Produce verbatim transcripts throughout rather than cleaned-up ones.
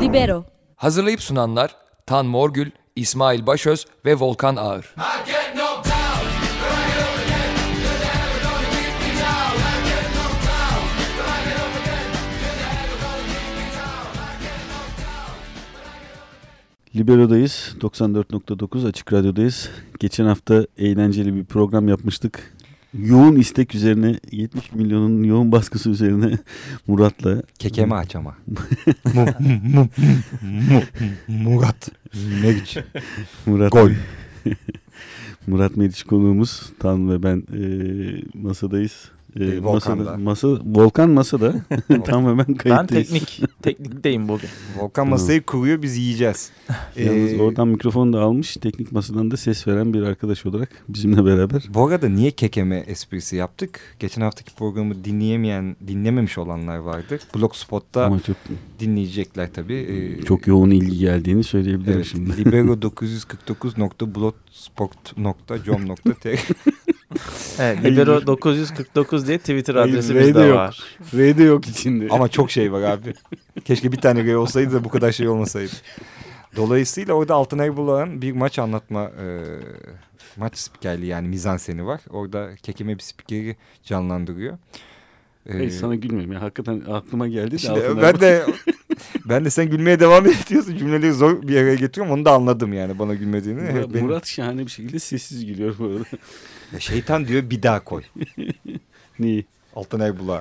Libero. Hazırlayıp sunanlar Tan Morgül, İsmail Başöz ve Volkan Ağır. Libero'dayız. doksan dört nokta dokuz Açık Radyo'dayız. Geçen hafta eğlenceli bir program yapmıştık. Yoğun istek üzerine, yetmiş milyonun yoğun baskısı üzerine Murat'la. Kekeme aç ama. Murat. Meriç. Murat. Gol. Murat Meriç konuğumuz. Tan ve ben e, masadayız. E, masada, masa, Volkan masada. Tam ve ben kayıttayız. Ben teknik, teknikteyim bugün. Volkan masayı kuruyor, biz yiyeceğiz. Yalnız ee, oradan mikrofonu da almış. Teknik masadan da ses veren bir arkadaş olarak bizimle beraber. Bu arada niye kekeme esprisi yaptık? Geçen haftaki programı dinleyemeyen, dinlememiş olanlar vardı. Blogspot'ta çok, dinleyecekler tabii. Ee, çok yoğun ilgi geldiğini söyleyebilirim evet, şimdi. libero dokuz yüz kırk dokuz nokta blogspot nokta com nokta tr Evet, Libero dokuz yüz kırk dokuz diye Twitter adresimiz de var. R de yok içinde. Ama çok şey var abi. Keşke bir tane R olsaydı da bu kadar şey olmasaydı. Dolayısıyla orada Altıner Bulağ'ın bir maç anlatma e, maç spikerliği, yani mizanseni var. Orada kekeme bir spikeri canlandırıyor. Ee, hey, sana gülmüyorum ya. Hakikaten aklıma geldi de. İşte ben de ben de sen gülmeye devam ediyorsun. Cümleleri zor bir yere getiriyorum. Onu da anladım yani bana gülmediğini. Murat, Benim... Murat şahane bir şekilde sessiz gülüyor bu arada. Ya şeytan diyor, bir daha koy. Neyi? Altıner Bulağı.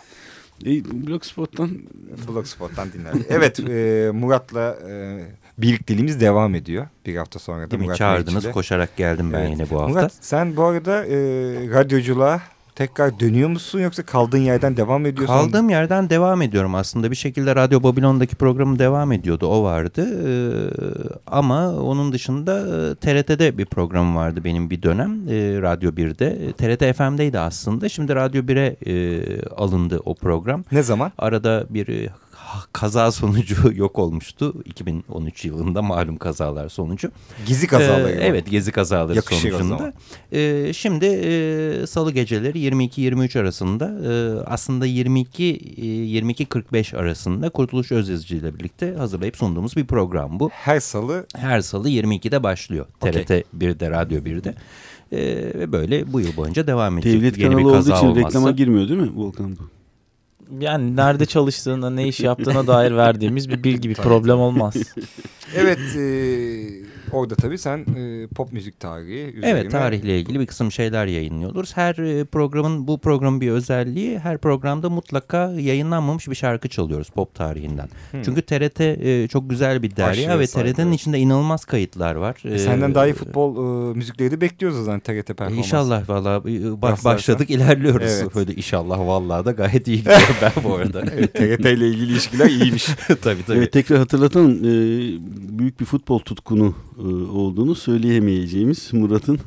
E, Blogspot'tan Blogspot'tan dinler. Evet, e, Murat'la e, birlikteliğimiz devam ediyor. Bir hafta sonra da Değil Murat mi? Çağırdınız, Meriç'le. Koşarak geldim ben, evet. Yine bu hafta. Murat, sen bu arada e, radyoculuğa tekrar dönüyor musun, yoksa kaldığın yerden devam ediyorsun? Kaldığım yerden devam ediyorum aslında. Bir şekilde Radyo Babilon'daki programım devam ediyordu. O vardı. Ee, ama onun dışında T R T'de bir programım vardı benim bir dönem. Ee, Radyo birde. T R T F M'deydi aslında. Şimdi Radyo bire e, alındı o program. Ne zaman? Arada bir e, kaza sonucu yok olmuştu. iki bin on üç yılında malum kazalar sonucu. Gezi kazaları. Ee, evet, gezi kazaları yakışır sonucunda. Ee, şimdi e, salı geceleri yirmi iki yirmi üç arasında e, aslında yirmi iki yirmi iki kırk beş arasında Kurtuluş Özyazıcı ile birlikte hazırlayıp sunduğumuz bir program bu. Her salı? Her salı yirmi ikide başlıyor. Okay. T R T birde, Radyo birde. Ve ee, böyle bu yıl boyunca devam edecek. Devlet Yeni kanalı bir kaza olduğu için olmazsa. reklama girmiyor değil mi Volkan bu? Yani nerede çalıştığına, ne iş yaptığına dair verdiğimiz bir bilgi, bir problem olmaz. Evet, e, orada tabii sen e, pop müzik tarihi üzerine... Evet, tarihle ilgili bir kısım şeyler yayınlıyoruz. Her e, programın, bu programın bir özelliği, her programda mutlaka yayınlanmamış bir şarkı çalıyoruz pop tarihinden. Hmm. Çünkü T R T e, çok güzel bir derya ve T R T'nin içinde inanılmaz kayıtlar var. E, senden daha iyi futbol e, müzikleri de bekliyoruz o zaman T R T performansı. İnşallah valla baş, başladık, ilerliyoruz. Evet. Böyle inşallah vallahi da gayet iyi gidiyor ben bu arada. Evet, T R T ile ilgili ilişkiler iyiymiş. Tabii tabii. Evet, tekrar hatırlatalım. E, büyük bir futbol tutkunu e, olduğunu söyleyemeyeceğimiz Murat'ın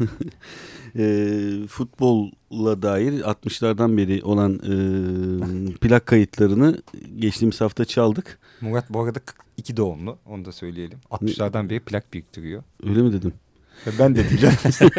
e, futbolla dair altmışlardan beri olan e, plak kayıtlarını geçtiğimiz hafta çaldık. Murat bu arada iki doğumlu, onu da söyleyelim. altmışlardan beri plak biriktiriyor. Öyle mi dedim? Ben de diyeceğim.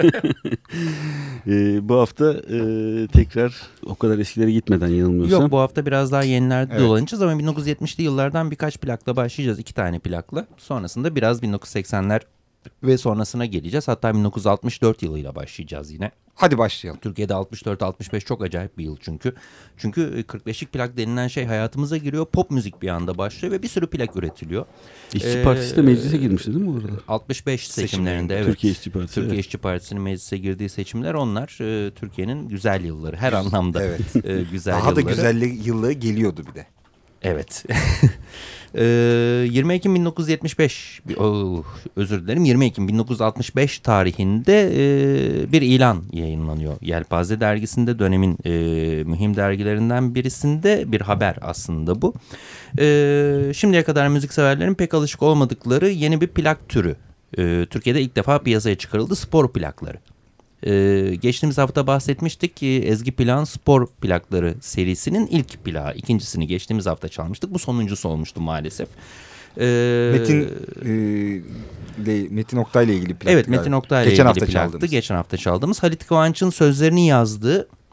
e, bu hafta e, tekrar o kadar eskilere gitmeden yanılmıyorsam. Yok, bu hafta biraz daha yenilerde evet. dolanacağız ama bin dokuz yüz yetmişli yıllardan birkaç plakla başlayacağız. İki tane plakla. Sonrasında biraz bin dokuz yüz seksenler ve sonrasına geleceğiz. Hatta bin dokuz yüz altmış dört yılıyla başlayacağız yine. Hadi başlayalım. Türkiye'de altmış dört altmış beş çok acayip bir yıl çünkü. Çünkü kırk beşlik plak denilen şey hayatımıza giriyor. Pop müzik bir anda başlıyor ve bir sürü plak üretiliyor. İşçi ee, Partisi de meclise girmişti değil mi orada? altmış beş seçimlerinde, evet. Türkiye İşçi Partisi. Türkiye evet. İşçi Partisi'nin meclise girdiği seçimler, onlar e, Türkiye'nin güzel yılları. Her anlamda evet. e, güzel Daha yılları. Daha da güzel yılları geliyordu bir de. Evet. yirmi Ekim bin dokuz yüz yetmiş beş, oh, özür dilerim, yirmi Ekim bin dokuz yüz altmış beş tarihinde e, bir ilan yayınlanıyor. Yelpaze dergisinde, dönemin e, mühim dergilerinden birisinde bir haber aslında bu. E, şimdiye kadar müzikseverlerin pek alışık olmadıkları yeni bir plak türü. E, Türkiye'de ilk defa piyasaya çıkarıldı, spor plakları. Ee, geçtiğimiz hafta bahsetmiştik ki Ezgi Plak'ın Spor Plakları serisinin ilk plağı. İkincisini geçtiğimiz hafta çalmıştık. Bu sonuncusu olmuştu maalesef. Ee, Metin e, Metin Oktay'la ilgili plak. Evet, Metin Oktay'la ilgili plaktı. Geçen hafta çaldığımız. Halit Kıvanç'ın sözlerini yazdığı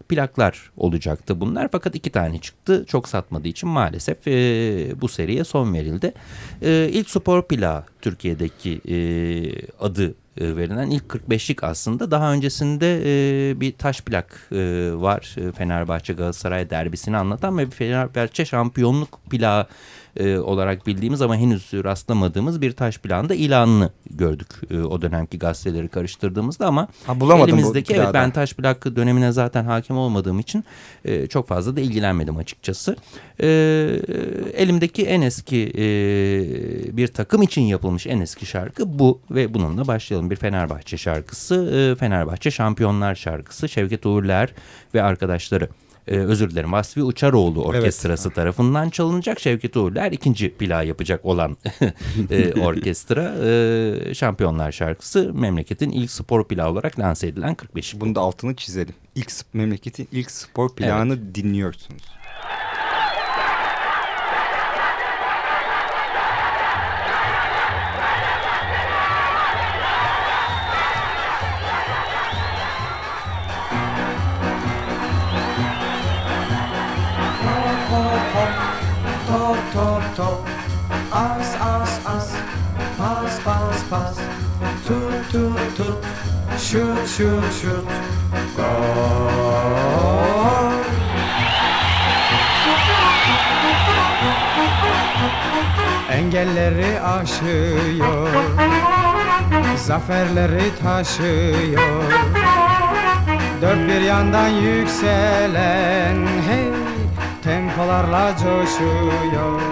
plaklar olacaktı bunlar. Fakat iki tane çıktı. Çok satmadığı için maalesef e, bu seriye son verildi. E, ilk spor plağı Türkiye'deki e, adı verilen ilk kırk beşlik aslında. Daha öncesinde e, bir taş plak e, var. Fenerbahçe Galatasaray derbisini anlatan ve Fenerbahçe şampiyonluk plağı e, olarak bildiğimiz ama henüz rastlamadığımız bir taş plağında ilanını gördük. E, o dönemki gazeteleri karıştırdığımızda ama ha, elimizdeki evet ben taş plak dönemine zaten hakim olmadığım için e, çok fazla da ilgilenmedim açıkçası. E, elimdeki en eski e, bir takım için yapılmış en eski şarkı bu ve bununla başlayalım. Bir Fenerbahçe şarkısı, e, Fenerbahçe Şampiyonlar şarkısı. Şevket Uğurler ve arkadaşları, e, özür dilerim, Vasfi Uçaroğlu orkestrası evet. tarafından çalınacak. Şevket Uğurler ikinci plağı yapacak olan e, orkestra. E, Şampiyonlar şarkısı memleketin ilk spor plağı olarak lanse edilen kırk beş. Bunu da altını çizelim. İlk memleketin ilk spor plağını evet. dinliyorsunuz. Shoot, shoot, shoot, gol. Engelleri aşıyor, zaferleri taşıyor. Dört bir yandan yükselen hey tempolarla coşuyor.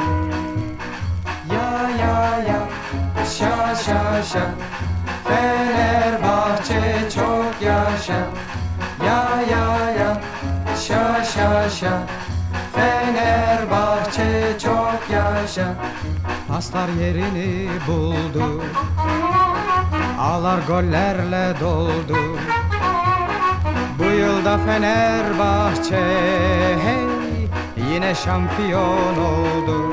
Ya ya ya, şa şa şa. Fenerbahçe çok yaşa, ya ya ya, şa şa şa. Fenerbahçe çok yaşa. Paslar yerini buldu, ağlar gollerle doldu. Bu yılda Fenerbahçe hey yine şampiyon oldu.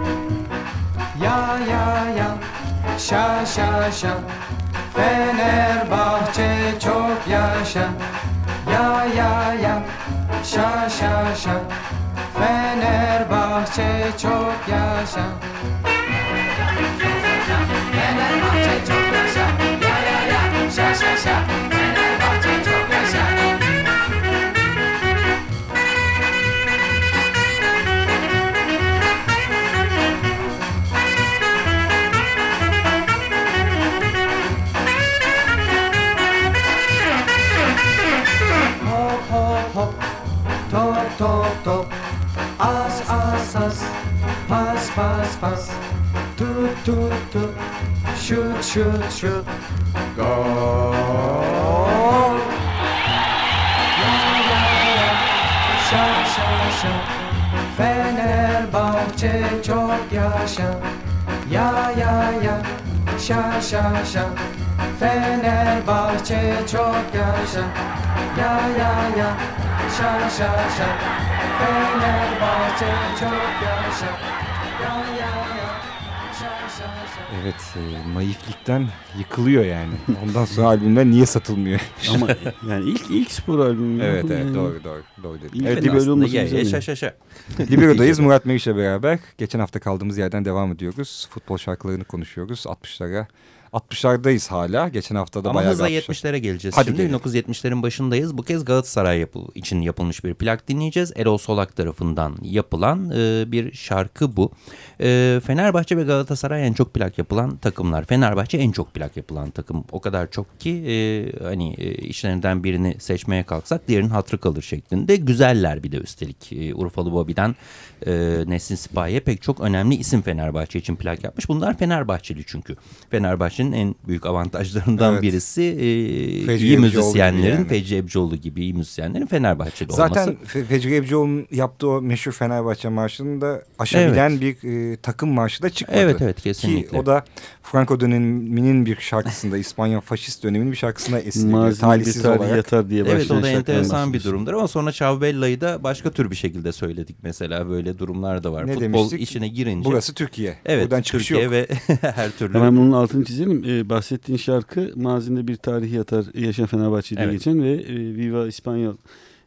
Ya ya ya, şa şa şa. Fenerbahçe çok yaşa, ya ya ya, şa şa şa. Fenerbahçe çok yaşa. Fenerbahçe çok yaşa, ya ya ya, şa şa şa. Fenerbahçe çok yaşa. Top top, as as as, pas pas pas, tut tut tut, shoot shoot shoot, gol. Ya ya ya, şa şa şa. Fenerbahçe çok yaşa, ya ya ya, şa şa şa. Fenerbahçe çok yaşa, ya ya ya. Şa şa şa. Fenerbahçe çok yaşa. Ya ya ya. Şa şa şa. Evet, e, naiflikten yıkılıyor yani. Ondan sonra albümler niye satılmıyor? Ama yani ilk ilk spor albümü. Evet evet doğru doğru doğru dedim. İlk evet, böyle olması güzel. Şa şa şa. Libero'dayız Murat Meriç'le beraber. Geçen hafta kaldığımız yerden devam ediyoruz. Futbol şarkılarını konuşuyoruz. altmışlara altmışlardayız hala. Geçen hafta da ama bayağı hızla yetmişlere geleceğiz. Hadi şimdi gelin. bin dokuz yüz yetmişlerin başındayız. Bu kez Galatasaray yapı için yapılmış bir plak dinleyeceğiz. Erol Solak tarafından yapılan e, bir şarkı bu. E, Fenerbahçe ve Galatasaray en çok plak yapılan takımlar. Fenerbahçe en çok plak yapılan takım. O kadar çok ki e, hani e, içlerinden birini seçmeye kalksak diğerinin hatırı kalır şeklinde. Güzeller bir de üstelik. E, Urfalı Bobby'den e, Nesin Sipahi'ye pek çok önemli isim Fenerbahçe için plak yapmış. Bunlar Fenerbahçeli çünkü. Fenerbahçe'nin en büyük avantajlarından evet. birisi e, iyi müzisyenlerin, yani. Fecri Ebcioğlu gibi iyi müzisyenlerin Fenerbahçe'de olması. Zaten Fe- Fecri Ebcioğlu'nun yaptığı o meşhur Fenerbahçe marşını da aşabilen evet. bir e, takım marşı da çıkmadı. Evet evet kesinlikle. Ki o da Franco döneminin bir şarkısında, İspanya faşist döneminin bir şarkısına esinleniyor. Talihsiz olarak. Yatar diye evet o da enteresan bir durumdur ama sonra Ciao Bella'yı da başka tür bir şekilde söyledik mesela, böyle durumlar da var. Ne Futbol demiştik? işine girince. Burası Türkiye. Evet buradan çıkış Türkiye yok. ve her türlü. Hemen bunun altını çizelim. Ee, bahsettiğin şarkı mazinde bir tarih yatar yaşayan Fenerbahçe diye evet. geçen ve e, Viva İspanyol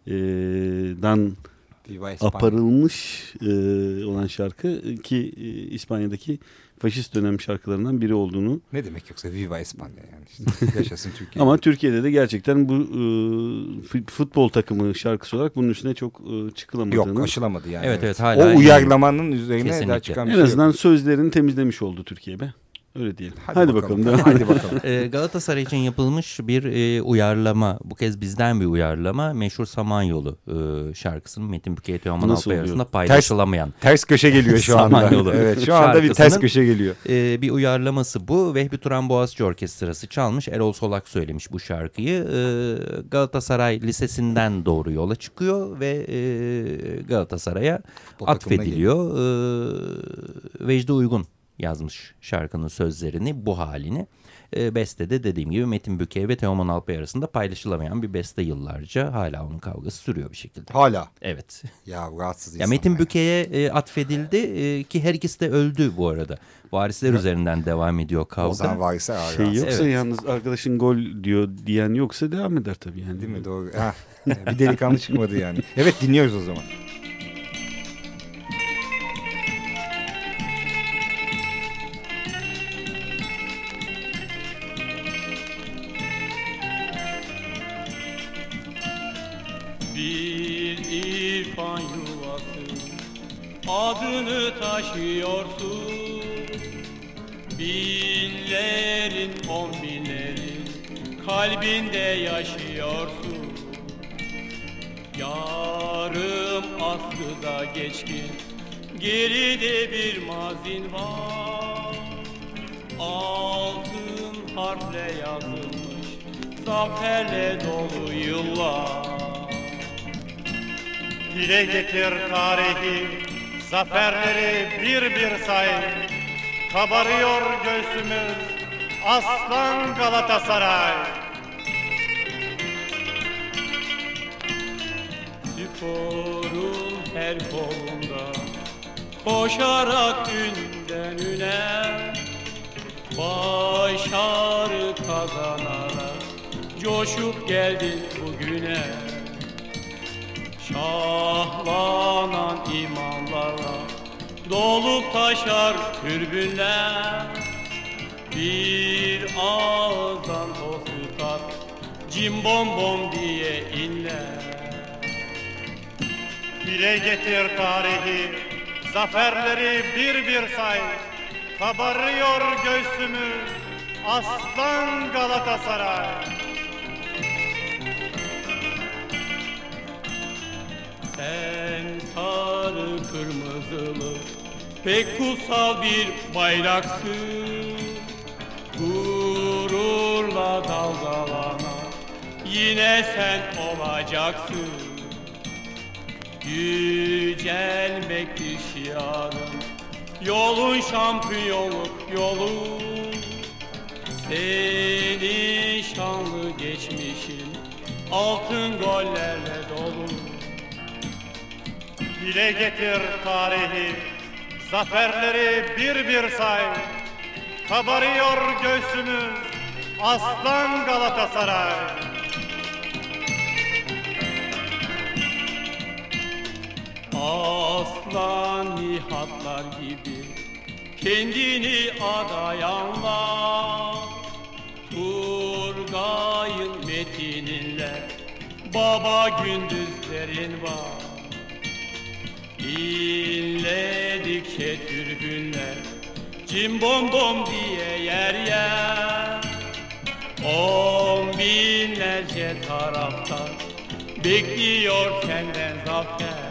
dan Viva España. aparılmış e, olan şarkı ki e, İspanya'daki faşist dönem şarkılarından biri olduğunu. Ne demek yoksa Viva España yani işte. Yaşasın Türkiye. Ama Türkiye'de de gerçekten bu e, futbol takımı şarkısı olarak bunun üstüne çok e, çıkılamadığını. Yok, aşılamadı yani. Evet evet hala. O uyarlamanın üzerine Kesinlikle. daha çıkan bir En şey azından yok. sözlerini temizlemiş oldu Türkiye be. Öyle diyelim. Hadi, Hadi bakalım. bakalım. Hadi bakalım. Ee, Galatasaray için yapılmış bir e, uyarlama, bu kez bizden bir uyarlama, meşhur Samanyolu e, şarkısının Metin Büke'ye Teoman Nasıl Alpay oluyor? arasında paylaşılamayan Ters köşe geliyor şu anda. Samanyolu Evet, şu anda bir ters şarkısının, köşe geliyor. e, bir uyarlaması bu. Vehbi Turan Boğaziçi Orkestrası çalmış, Erol Solak söylemiş bu şarkıyı. E, Galatasaray Lisesi'nden doğru yola çıkıyor ve e, Galatasaray'a Futbol takımına atfediliyor. E, Vecdi Uygun yazmış şarkının sözlerini, bu halini. E, bestede dediğim gibi Metin Büke ve Teoman Alpay arasında paylaşılamayan bir beste yıllarca. Hala onun kavgası sürüyor bir şekilde. Hala. Evet. Ya rahatsız Ya insan. Metin Büke'ye e, atfedildi e, ki her ikisi de öldü bu arada. Varisler üzerinden devam ediyor kavga. Ozan varsa ağır Şey rahatsız. yoksa Evet. yalnız arkadaşın gol diyor diyen yoksa devam eder tabii yani. Değil mi? Doğru. Ha, bir delikanlı çıkmadı yani. Evet, dinliyoruz o zaman. Bir irfan yuvası adını taşıyorsun. Binlerin, on binlerin kalbinde yaşıyorsun. Yarım asrda geçkin, geride bir mazin var. Altın harfle yazılmış, zaferle dolu yıllar. Dile getir tarihi, zaferleri bir bir say. Kabarıyor göğsümüz, aslan Galatasaray. Sporun her kolunda, koşarak ünden üne, başarı kazanarak coşup geldin bugüne. Şahlanan imanlarla dolup taşar türbünler. Bir ağızdan o tutar, cimbom bom diye inler. Dile getir tarihi, zaferleri bir bir say. Kabarıyor göğsümüz, aslan Galatasaray. Sen sarı kırmızılı pek kutsal bir bayraksın. Gururla dalgalanan yine sen olacaksın. Yücelmektir şiarın, yolun şampiyonluk yolu. Senin şanlı geçmişin altın gollerle dolu. Dile getir tarihi, zaferleri bir bir say. Kabarıyor göğsümüz, aslan Galatasaray. Aslan nihatlar gibi kendini adayanlar, Turgay'ın metininle baba gündüzlerin var. İnledikçe türbünler cimbom bom diye yer yer. On binlerce taraftar bekliyor senden zafer.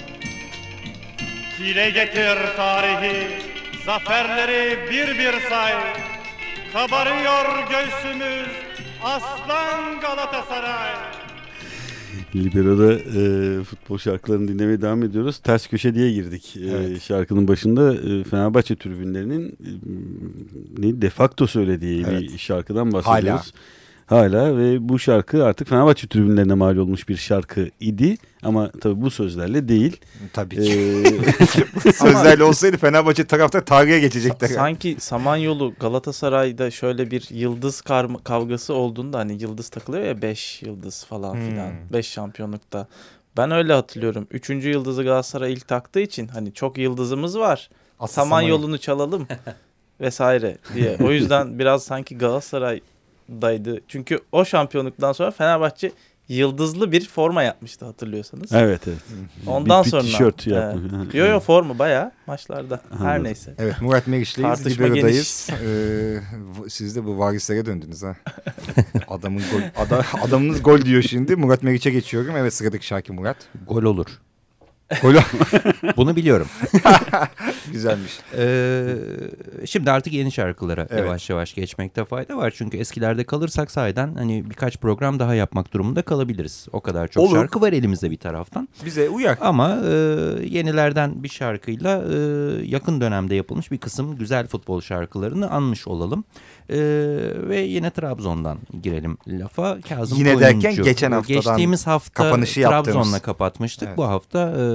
Dile getir tarihi, zaferleri bir bir say. Kabarıyor göğsümüz, aslan Galatasaray. Libero'da e, futbol şarkılarını dinlemeye devam ediyoruz. Ters köşe diye girdik. Evet. E, şarkının başında e, Fenerbahçe tribünlerinin e, ne defakto söylediği Evet. bir şarkıdan bahsediyoruz. hala ve bu şarkı artık Fenerbahçe tribünlerine mal olmuş bir şarkı idi. Ama tabii bu sözlerle değil. Tabii Ee, ki. Sözlerle olsaydı Fenerbahçe taraftar tarihe geçecekler. Sanki Samanyolu Galatasaray'da şöyle bir yıldız kar- kavgası olduğunda hani yıldız takılıyor ya beş yıldız falan filan. Hmm. beş şampiyonlukta. Ben öyle hatırlıyorum. Üçüncü yıldızı Galatasaray ilk taktığı için hani çok yıldızımız var. Asıl Samanyolu'nu çalalım vesaire diye. O yüzden biraz sanki Galatasaray'daydı. Çünkü o şampiyonluktan sonra Fenerbahçe yıldızlı bir forma yapmıştı hatırlıyorsanız. evet evet. Ondan bir, bir sonra. tişört Evet. yapmış. Yo yo forma bayağı maçlarda. Her Anladım. neyse. Evet, Murat Meriç'leyiz, Tartışma Libero'dayız. Ee, siz de bu varislere döndünüz ha. Adamın gol, ada, adamınız gol diyor şimdi. Murat Meriç'e geçiyorum. Evet, sıradaki şarkı Murat. Gol olur. Gol Bunu biliyorum. güzelmiş. Ee, şimdi artık yeni şarkılara Evet. yavaş yavaş geçmekte fayda var. Çünkü eskilerde kalırsak sahiden hani birkaç program daha yapmak durumunda kalabiliriz. O kadar çok Olur. şarkı var elimizde bir taraftan. Bize uyar. Ama e, yenilerden bir şarkıyla e, yakın dönemde yapılmış bir kısım güzel futbol şarkılarını anmış olalım. E, ve yine Trabzon'dan girelim lafa. Kazım Yine Koyuncu. derken geçen haftadan Geçtiğimiz hafta kapanışı yaptığımız. Trabzon'la kapatmıştık. Evet. Bu hafta e,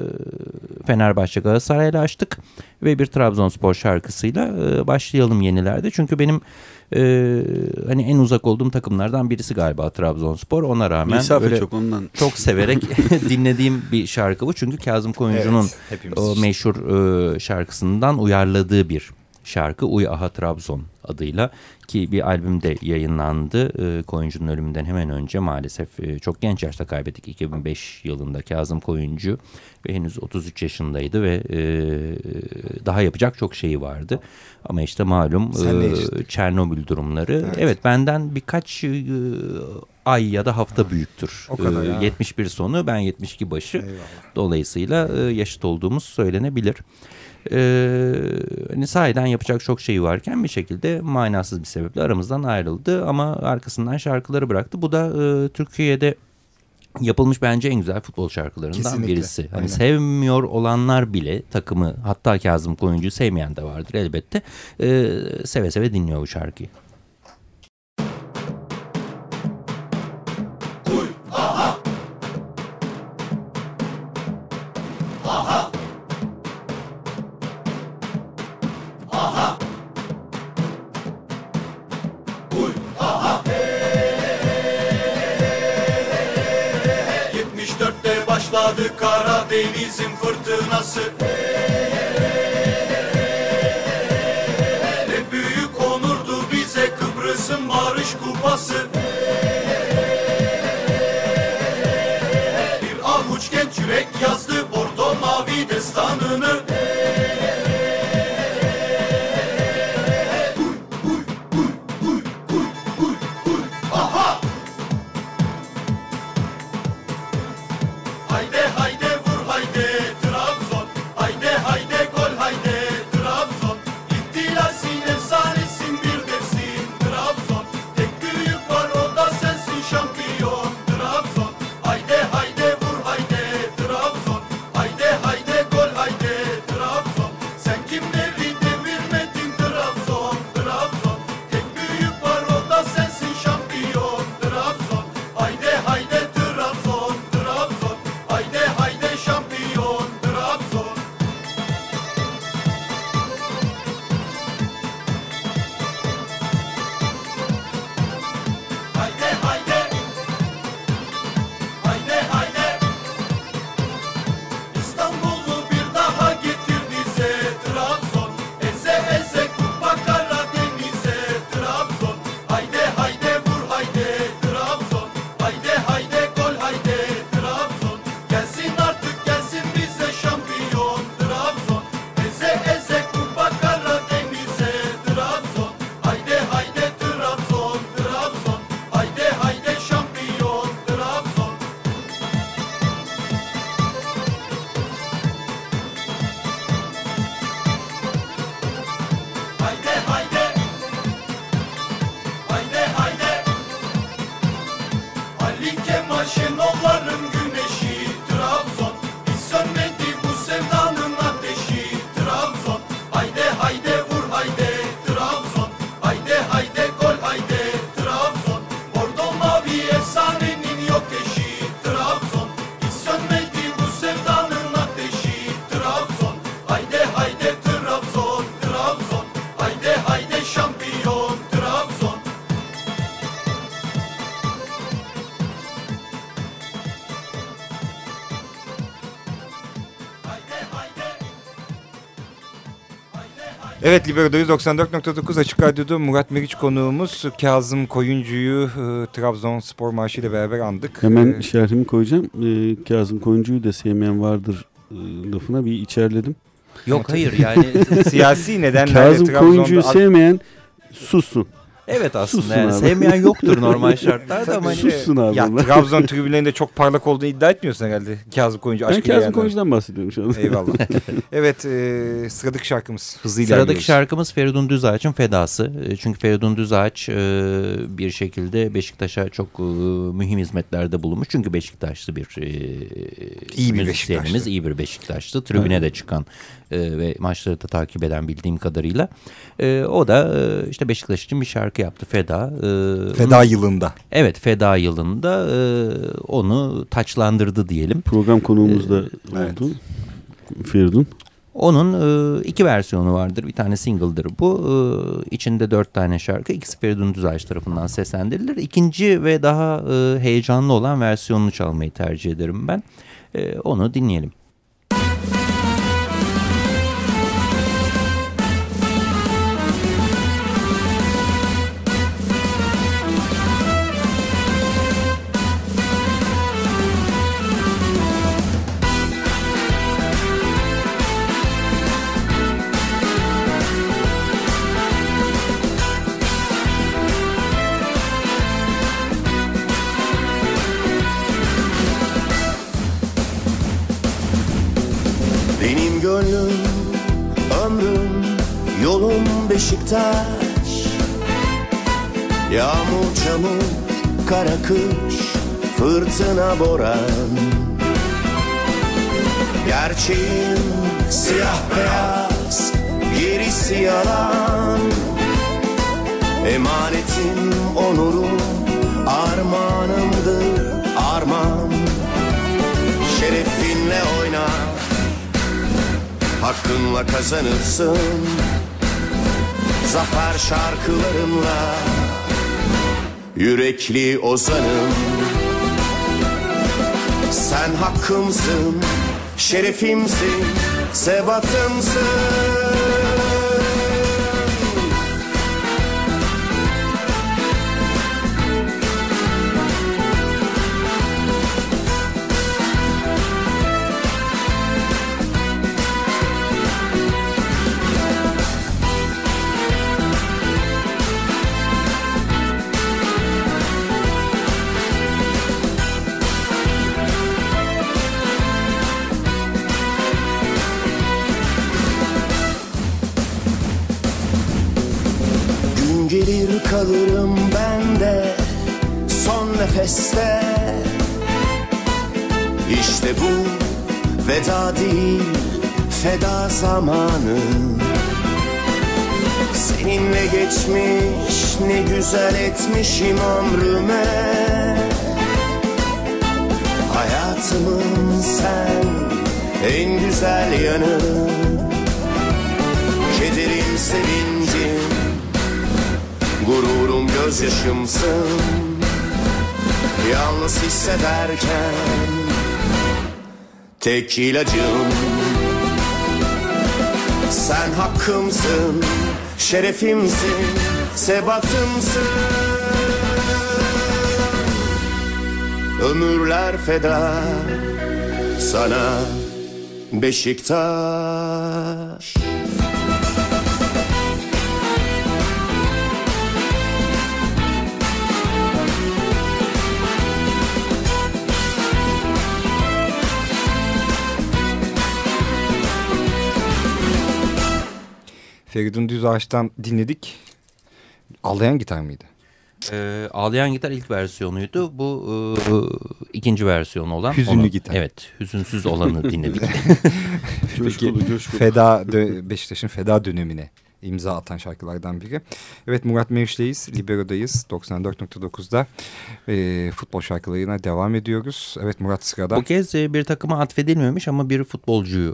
Fenerbahçe Galatasaray'la açtık. Ve bir Trabzonspor şarkısıyla e, başlayalım yenilerde. Çünkü benim e, hani en uzak olduğum takımlardan birisi galiba Trabzonspor. Ona rağmen Mesafe böyle çok ondan. çok severek dinlediğim bir şarkı bu. Çünkü Kazım Koyuncu'nun Evet, hepimiz o işte. meşhur e, şarkısından uyarladığı bir şarkı. Uy Aha Trabzon adıyla, ki bir albümde yayınlandı. E, Koyuncu'nun ölümünden hemen önce maalesef e, çok genç yaşta kaybettik. iki bin beş yılında Kazım Koyuncu ve henüz otuz üç yaşındaydı ve e, daha yapacak çok şeyi vardı. Ama işte malum Sen ne e, işte? Çernobil durumları. Evet. Evet. benden birkaç e, ay ya da hafta büyüktür. O kadar E, ya. yetmiş bir sonu, ben yetmiş iki başı. Eyvallah. Dolayısıyla e, yaşıt olduğumuz söylenebilir. Ee, hani sahiden yapacak çok şeyi varken bir şekilde manasız bir sebeple aramızdan ayrıldı. Ama arkasından şarkıları bıraktı. Bu da e, Türkiye'de yapılmış bence en güzel futbol şarkılarından Kesinlikle. birisi. Hani Aynen. sevmiyor olanlar bile takımı, hatta Kazım Koyuncu'yu sevmeyen de vardır elbette. Ee, seve seve dinliyor bu şarkıyı. yetmiş dörtte başladı Karadeniz'in fırtınası. Ne büyük onurdu bize Kıbrıs'ın barış kupası. Bir avuç genç yürek yazdı bordo mavi destanını. Haydi haydi vur haydi Trabzon. Haydi haydi gol haydi Trabzon. İhtilalsin efsanesin bir dersin Trabzon. Tek büyük var o da sensin şampiyon Trabzon. Haydi haydi vur haydi Trabzon. Haydi haydi gol haydi Trabzon. Sen kimleri devirmedin Trabzon Trabzon. Tek büyük var o da sensin şampiyon Trabzon. Haydi haydi Trabzon Trabzon. Haydi haydi şampiyon Trabzon. Haydi haydi. Haydi haydi. İstanbul'u bir daha getir bize Trabzon. Eze eze kupa Karadeniz'e Trabzon. Haydi haydi vur haydi Trabzon. Haydi haydi gol haydi Trabzon. Gelsin artık gelsin bize şampiyon Trabzon. Eze eze kupa Karadeniz'e Trabzon. Haydi haydi Trabzon Trabzon. Haydi haydi şampiyon Trabzon. Haydi haydi. Haydi haydi. Ali Kemal Şenolların güneşi Trabzon. Hiç sönmedi bu sevdanın ateşi Trabzon. Haydi haydi vur haydi Trabzon. Haydi haydi gol haydi Trabzon. Evet, Libero'dayız. doksan dört nokta dokuz Açık Radyo'da Murat Meriç konuğumuz. Kazım Koyuncu'yu e, Trabzonspor marşı ile beraber andık. Hemen E, şerhimi koyacağım. Ee, Kazım Koyuncu'yu da sevmeyen vardır e, lafına bir içerledim. Yok hayır yani. Siyasi nedenlerle Kazım Trabzon'da... Koyuncu'yu sevmeyen sussun. Evet aslında Sussun yani abi. sevmeyen yoktur normal şartlarda ama. Sussun abi. Ya onlar. Trabzon tribünlerinde çok parlak olduğunu iddia etmiyorsun herhalde. Kazım Koyuncu Ben aşkıyla Kazım yani. Koyuncu'dan bahsediyorum şu an. Eyvallah. Evet, e, sıradaki şarkımız. Hızlı Sıradaki ilerliyoruz. şarkımız Feridun Düzağaç'ın Fedası. E, Çünkü Feridun Düzağaç e, bir şekilde Beşiktaş'a çok e, mühim hizmetlerde bulunmuş. Çünkü Beşiktaşlı bir e, İyi bir müzisyenimiz, Beşiktaşlı. iyi bir Beşiktaşlı. Tribüne de çıkan e, ve maçları da takip eden bildiğim kadarıyla. E, o da e, işte Beşiktaş için bir şarkı yaptı, Feda. E, Feda yılında. Evet, Feda yılında e, onu taçlandırdı diyelim. Program konuğumuz da Evet. oldu. Feridun. Onun e, iki versiyonu vardır. Bir tane single'dır bu. E, içinde dört tane şarkı. İkisi Feridun Düzağaç tarafından seslendirilir. İkinci ve daha e, heyecanlı olan versiyonunu çalmayı tercih ederim ben. E, onu dinleyelim. Benim gönlüm, ömrüm, yolum Beşiktaş. Yağmur, çamur, kara kış, fırtına, boran. Gerçeğim siyah beyaz, gerisi yalan. Emanetim, onurum, armağanımdır armağan. Şerefinle oyna, hakkınla kazanırsın. Zafer şarkılarımla yürekli ozanım. Sen hakkımsın, şerefimsin, sebatımsın. Gün gelir kalırım ben de son nefeste. İşte bu veda değil, feda zamanı. Seninle geçmiş, ne güzel etmişim ömrüme. Hayatımın sen en güzel yanı. Kederim, sevincim, gururum, gözyaşımsın. Yalnız hissederken tek ilacım. Sen hakkımsın, şerefimsin, sebatımsın. Ömürler feda sana Beşiktaş. Feridun Düzağaç'tan dinledik. Ağlayan gitar mıydı? E, Ağlayan Gitar ilk versiyonuydu. Bu e, ikinci versiyonu olan. Hüzünlü onu, gitar. Evet, hüzünsüz olanı dinledik. Coşkulu, coşkulu. Feda dö- Beşiktaş'ın feda dönemine imza atan şarkılardan biri. Evet, Murat Meriç'teyiz. Libero'dayız. doksan dört nokta dokuzda e, futbol şarkılarına devam ediyoruz. Evet Murat, sırada. Bu kez e, bir takıma atfedilmemiş ama bir futbolcuyu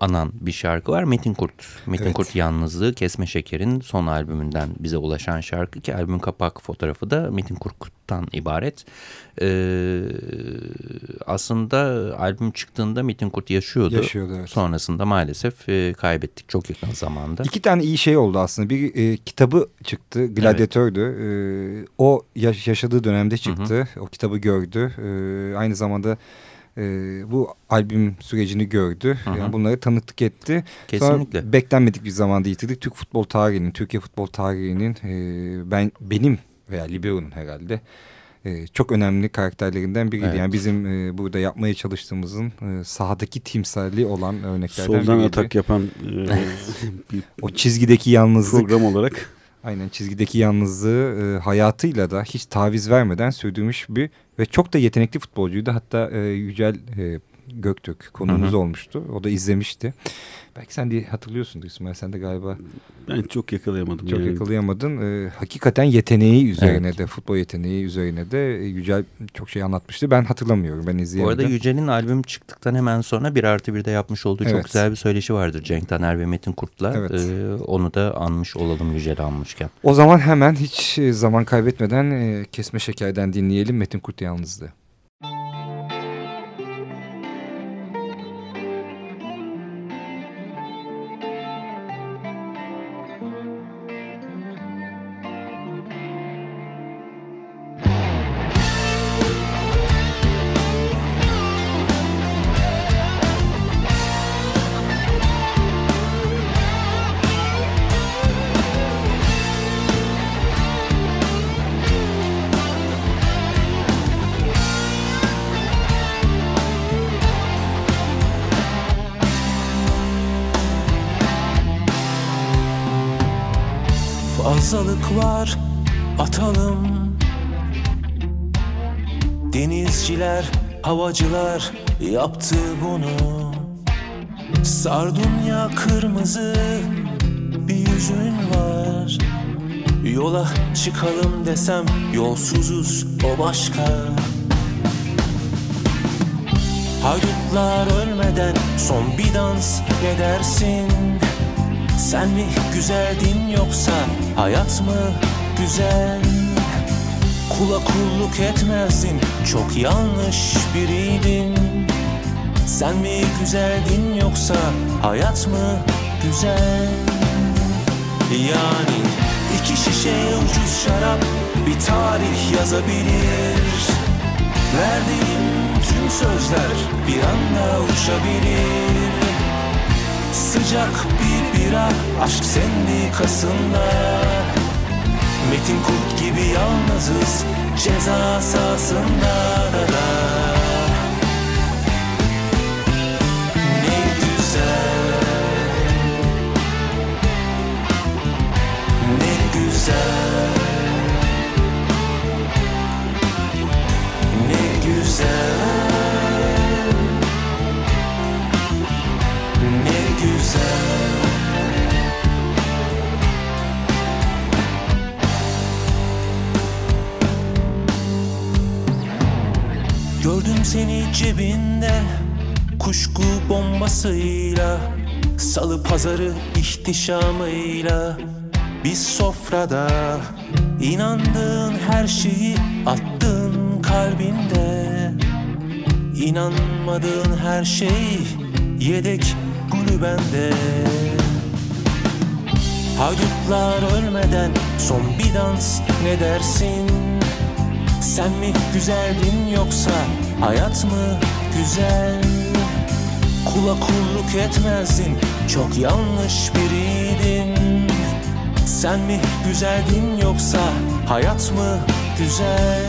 anan bir şarkı var. Metin Kurt. Metin Evet. Kurt Yalnızlığı Kesme Şeker'in son albümünden bize ulaşan şarkı ki albümün kapak fotoğrafı da Metin Kurt'tan ibaret. Ee, aslında albüm çıktığında Metin Kurt yaşıyordu. Yaşıyordu, evet. Sonrasında maalesef e, kaybettik çok yakın zamanda. İki tane iyi şey oldu aslında. Bir e, kitabı çıktı. Gladiatördü. E, o yaş- yaşadığı dönemde çıktı. Hı hı. O kitabı gördü. E, aynı zamanda e, bu albüm sürecini gördü. Hı hı. Yani bunları tanıklık etti. Kesinlikle. Sonra beklenmedik bir zamanda yitirdik. Türk futbol tarihinin, Türkiye futbol tarihinin e, ben benim veya Libero'nun herhalde Ee, çok önemli karakterlerinden biriydi. Evet. Yani bizim e, burada yapmaya çalıştığımızın e, sahadaki timsali olan örneklerden Soldan biriydi. atak yapan e, bir O çizgideki yalnızlık. program olarak. Aynen, çizgideki yalnızlığı e, hayatıyla da hiç taviz vermeden sürdürmüş bir ve çok da yetenekli futbolcuydu. Hatta e, Yücel e, Göktürk konuğumuz Hı hı. olmuştu. O da izlemişti. Belki sen de hatırlıyorsundur İsmail. Sen de galiba Ben çok yakalayamadım. çok yani. yakalayamadın. Ee, hakikaten yeteneği üzerine Evet. de, futbol yeteneği üzerine de e, Yücel çok şey anlatmıştı. Ben hatırlamıyorum. Ben Bu izleyemedim. arada Yücel'in albüm çıktıktan hemen sonra bir artı birde yapmış olduğu Evet. çok güzel bir söyleşi vardır Cenk Taner ve Metin Kurt'la. Evet. Ee, onu da anmış olalım Yücel'i anmışken. O zaman hemen hiç e, zaman kaybetmeden e, Kesme Şeker'den dinleyelim Metin Kurt Yalnızlığı. Fazlalık var, atalım. Denizciler, havacılar yaptı bunu. Sardunya kırmızı bir yüzün var. Yola çıkalım desem yolsuzuz, o başka. Haydutlar ölmeden son bir dans ne dersin? Sen mi güzeldin yoksa hayat mı güzel? Kula kulluk etmezdin, çok yanlış biriydin. Sen mi güzeldin yoksa hayat mı güzel? Yani iki şişe ucuz şarap bir tarih yazabilir. Verdiğim tüm sözler bir anda uçabilir. Sıcak bir bira aşk sendikasında. Metin Kurt gibi yalnızız ceza sahasında. Ne güzel, ne güzel, ne güzel. Gördüm seni cebinde kuşku bombasıyla, salı pazarı ihtişamıyla. Biz sofrada inandığın her şeyi attın kalbinde. İnanmadığın her şey yedek kulübende. Haydutlar ölmeden son bir dans ne dersin? Sen mi güzeldin yoksa hayat mı güzel? Kula kulluk etmezdin, çok yanlış biriydin. Sen mi güzeldin yoksa hayat mı güzel?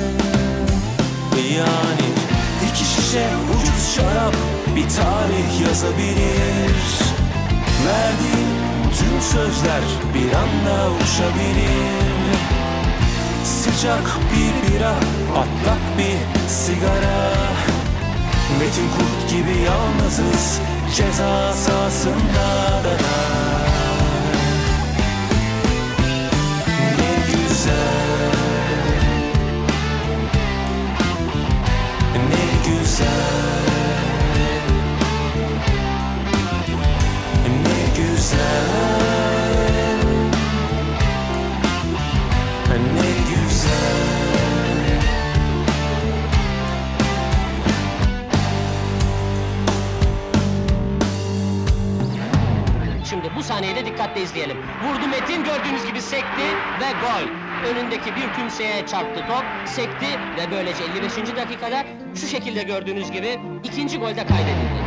Yani iki şişe ucuz şarap bir tarih yazabilir. Verdiğim tüm sözler bir anda uçabilir. Sıcak bir bira, patlak bir sigara. Metin Kurt gibi yalnızız ceza sahasında. Ne güzel, ne güzel, izleyelim. Vurdu Metin, gördüğünüz gibi sekti ve gol. Önündeki bir tümseye çarptı top, sekti ve böylece elli beşinci dakikada şu şekilde gördüğünüz gibi ikinci golde kaydedildi.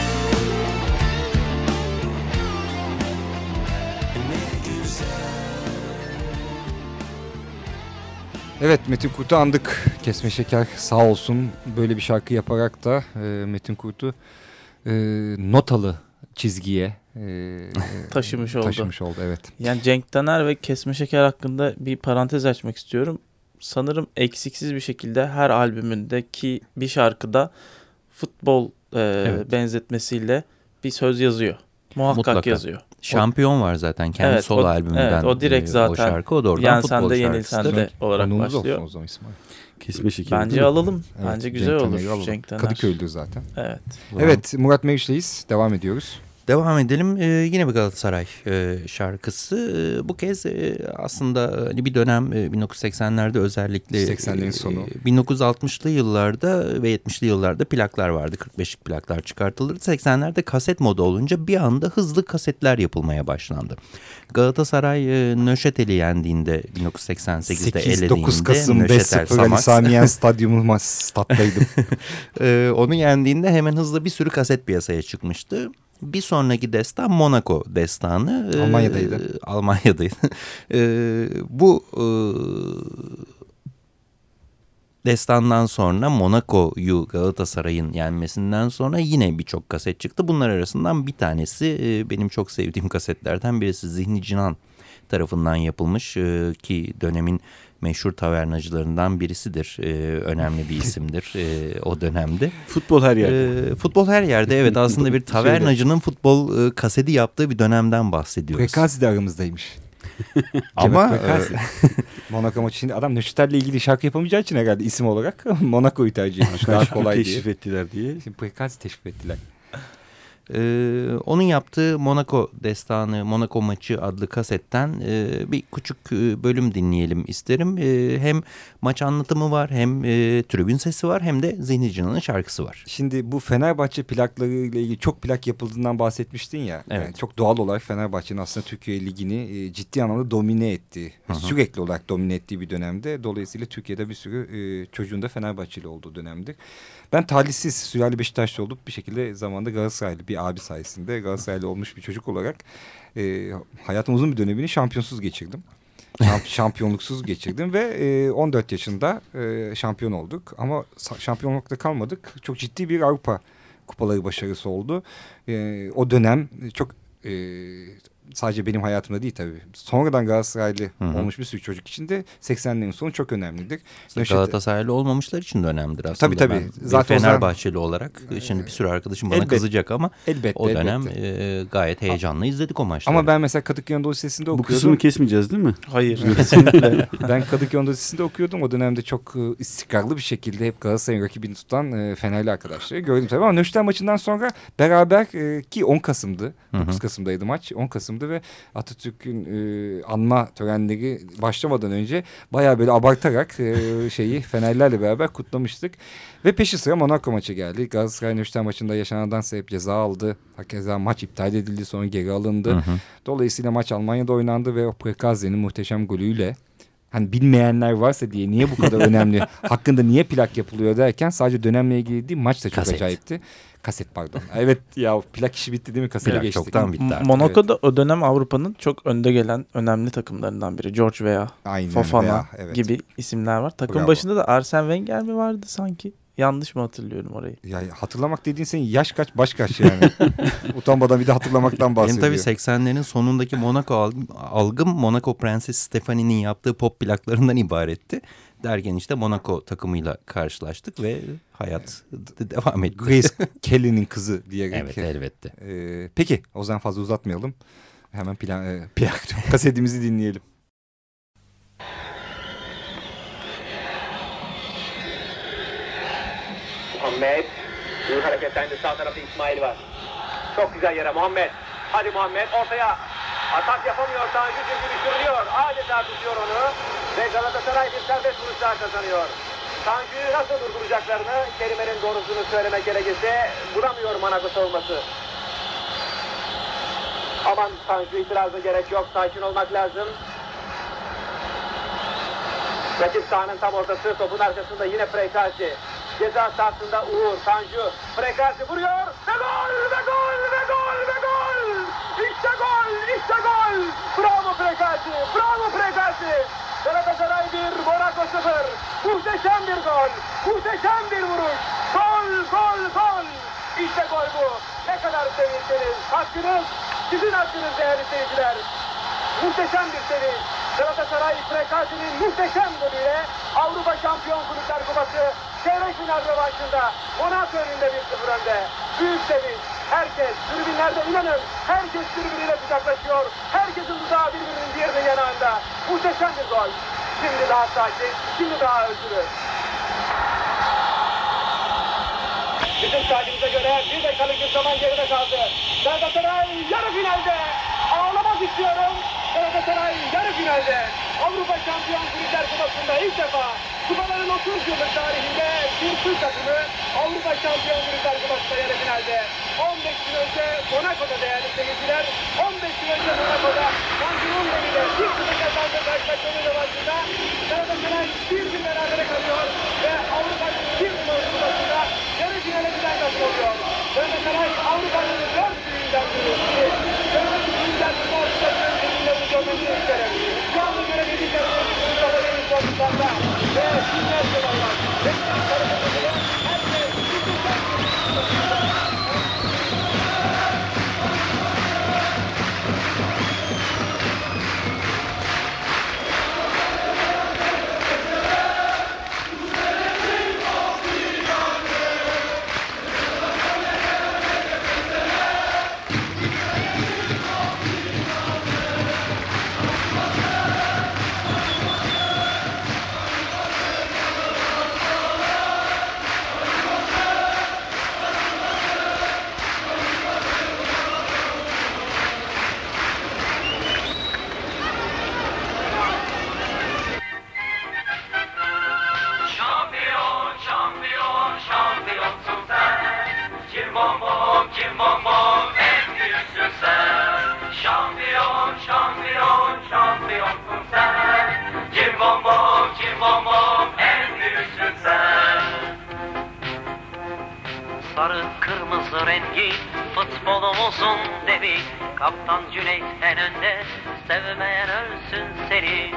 Evet, Metin Kurt'u andık. Kesme Şeker sağ olsun böyle bir şarkı yaparak da e, Metin Kurt'u e, notalı çizgiye e, taşımış oldu. Taşımış oldu, evet. Yani Cenk Taner ve Kesme Şeker hakkında bir parantez açmak istiyorum. Sanırım eksiksiz bir şekilde her albümündeki bir şarkıda futbol e, evet. benzetmesiyle bir söz yazıyor. Muhakkak Mutlaka. yazıyor. Şampiyon var zaten kendi evet, solo o, albümünden. Evet, o direkt zaten. O şarkı o da oradan yani futbol sende, şarkısıdır. Yenil sende olarak Konumuz başlıyor. olsun o zaman İsmail. Kesme Şeker. Bence alalım. Evet, Bence güzel olur Cenk Taner. Kadıköy'lü zaten. Evet. Evet, Murat Meriç'teyiz. Devam ediyoruz. Devam edelim. Ee, yine bir Galatasaray e, şarkısı. E, bu kez e, aslında hani bir dönem e, bin dokuz yüz seksenlerde özellikle seksenlerin sonu. E, bin dokuz yüz altmışlı yıllarda ve yetmişli yıllarda plaklar vardı. kırk beşlik plaklar çıkartılırdı. seksenlerde kaset moda olunca bir anda hızlı kasetler yapılmaya başlandı. Galatasaray e, Nöşetel'i yendiğinde bin dokuz yüz seksen sekizde elediğinde sekiz dokuz Kasım beş sıfır Ali Samiyen Stadyumu stattaydım. e, onu yendiğinde hemen hızlı bir sürü kaset piyasaya çıkmıştı. Bir sonraki destan Monaco destanı. Almanya'daydı. E, Almanya'daydı. e, bu e, destandan sonra Monaco'yu Galatasaray'ın yenmesinden sonra yine birçok kaset çıktı. Bunlar arasından bir tanesi e, benim çok sevdiğim kasetlerden birisi. Zihni Cinan tarafından yapılmış e, ki dönemin meşhur tavernacılarından birisidir. Ee, önemli bir isimdir e, o dönemde. Futbol her yerde. Ee, futbol her yerde, evet. Aslında bir tavernacının futbol e, kaseti yaptığı bir dönemden bahsediyoruz. Prekazi de aramızdaymış. Ama e, Monaco maçı, şimdi adam Nöşter'le ilgili şarkı yapamayacağı için herhalde isim olarak Monaco'yu tercih etmiş. Daha kolay diye. Teşrif ettiler diye. Şimdi Prekazi teşrif ettiler. Ee, onun yaptığı Monaco destanı, Monaco maçı adlı kasetten e, bir küçük e, bölüm dinleyelim isterim. E, hem maç anlatımı var, hem e, tribün sesi var, hem de Zihni Cinan'ın şarkısı var. Şimdi bu Fenerbahçe plakları ile ilgili çok plak yapıldığından bahsetmiştin ya. Evet. Yani çok doğal olarak Fenerbahçe'nin aslında Türkiye Ligi'ni e, ciddi anlamda domine ettiği, Hı hı. sürekli olarak domine ettiği bir dönemde. Dolayısıyla Türkiye'de bir sürü e, çocuğun da Fenerbahçeli olduğu dönemdir. Ben talihsiz Süreli Beşiktaşlı olup bir şekilde zamanında Galatasaraylı bir abi sayesinde Galatasaraylı olmuş bir çocuk olarak e, hayatım uzun bir dönemini şampiyonsuz geçirdim. Şamp şampiyonluksuz geçirdim ve e, on dört yaşında e, şampiyon olduk. Ama şampiyonlukta kalmadık. Çok ciddi bir Avrupa kupaları başarısı oldu. E, o dönem çok... E, sadece benim hayatımda değil tabii. Sonradan Galatasaraylı Hı-hı. olmuş bir sürü çocuk için de seksenlerin sonu çok önemlidir. İşte Galatasaraylı olmamışlar için de önemlidir aslında. Tabii tabii. Ben zaten Fenerbahçeli zaman... olarak şimdi bir sürü arkadaşım bana elbet, kızacak ama elbette, o dönem e, gayet heyecanlı izledik o maçları. Ama ben mesela Kadıköy Anadolu Lisesi'nde okuyordum. Bu kısmı kesmeyeceğiz değil mi? Hayır. Kesinlikle. Ben Kadıköy Anadolu Lisesi'nde okuyordum. O dönemde çok istikrarlı bir şekilde hep Galatasaray'ın rakibini tutan e, Fenerli arkadaşları gördüm tabii. Ama Nöşter maçından sonra beraber e, ki on Kasım'dı. dokuz Kasım'daydı maç. on Kasım'dı ve Atatürk Türk'ün e, anma törenleri başlamadan önce bayağı böyle abartarak e, şeyi Fenerlerle beraber kutlamıştık. Ve peşi sıra Monaco maçı geldi. Galatasaray Nöşter maçında yaşanandan sebep ceza aldı. Hakeza maç iptal edildi, sonra geri alındı. Hı hı. Dolayısıyla maç Almanya'da oynandı ve o Prekazi'nin muhteşem golüyle, hani bilmeyenler varsa diye niye bu kadar önemli, hakkında niye plak yapılıyor derken sadece dönemle ilgili değil, maç da çok Kaset. acayipti. Kaset pardon. Evet ya, plak işi bitti değil mi? Kasete plak geçtik. Çoktan bitti artık. Monaco'da evet. o dönem Avrupa'nın çok önde gelen önemli takımlarından biri. George Weah, Fofana veya, evet. gibi isimler var. Takım Bravo. başında da Arsene Wenger mi vardı sanki? Yanlış mı hatırlıyorum orayı? Ya hatırlamak dediğin senin yaş kaç baş kaç yani. Utanmadan bir de hatırlamaktan bahsediyor. Benim tabii seksenlerin sonundaki Monaco algım Monaco Prenses Stefani'nin yaptığı pop plaklarından ibaretti. Derken işte Monaco takımıyla karşılaştık ve hayat devam etti. Grace Kelly'nin kızı diyerek. Evet, elbette. Ee, peki o zaman fazla uzatmayalım. Hemen plan, e, plak, kasetimizi dinleyelim. Muhammed. Büyük hareketlendi. Sağ tarafta İsmail var. Çok güzel yere Muhammed. Hadi Muhammed ortaya. Atak yapamıyor. Tanju Çünkü düşürüyor. Adeta tutuyor onu. Ve Galatasaray bir serbest vuruş daha kazanıyor. Tanju'yu nasıl durduracaklarını, kelimenin doğrusunu söylemek gerekirse bulamıyor Monaco savunması. Aman Tanju, itiraza gerek yok. Sakin olmak lazım. Rakip sahanın tam ortası. Topun arkasında yine Prekazi. Ceza sahasında Uğur. Tanju. Prekazi vuruyor. Ve gol! Ve gol! Ve gol! Ve gol! İşte gol! İşte gol! Bravo Prekazi! Bravo Prekazi! Galatasaray bir, Monaco sıfır. Muhteşem bir gol! Muhteşem bir vuruş! Gol! Gol! Gol! İşte gol bu! Ne kadar sevinsiniz! Hakkınız! Sizin hakkınız değerli seyirciler! Muhteşem bir sevinç! Galatasaray Prekazi'nin muhteşem golüyle Avrupa Şampiyon Kulüpler Kupası çeyrek final rövanşında Monaco önünde bir sıfır önde. Büyük sevinç. Herkes tribünlerde, inanın, herkes tribünüyle kucaklaşıyor. Herkesin dudağı birbirinin diğerinin yanağında. Muhteşem bir gol. Şimdi daha sakin, şimdi daha özgür. Bizim saatimize göre bir dakikalık bir zaman geride kaldı. Galatasaray yarı finalde. Ağlamak istiyorum. Galatasaray yarı finalde. Avrupa Şampiyon Kulüpler Kupası'nda ilk defa kupaların otuz yıllık tarihinde bir Türk takımı Avrupa Şampiyon Kulüpler Kupası'nda yarı finalde. on beş yıl önce Monaco'da değerli seyirciler, on beş yıl önce Monaco'da Tanju'nun eliyle bir sıfır kazandığı karşılaşmanın rövanşında Galatasaray bir gün berabere kalıyor ve Avrupa'nın bir numaralı kupasında yarı finale giden takım oluyor. Galatasaray Avrupa'nın dört büyüğünden biri. Dört büyüğünden futbol kupasının elinde bu görmesini isterim. Canlı görebilirler Mustafa Deniz Spor'da ve Şinler Şolarlar. Ve Karagözü'nün herkes muhteşem bir sarı kırmızı rengi futbolumuzun devi. Kaptan Cüneyt en önde, sevmeyen ölsün seni.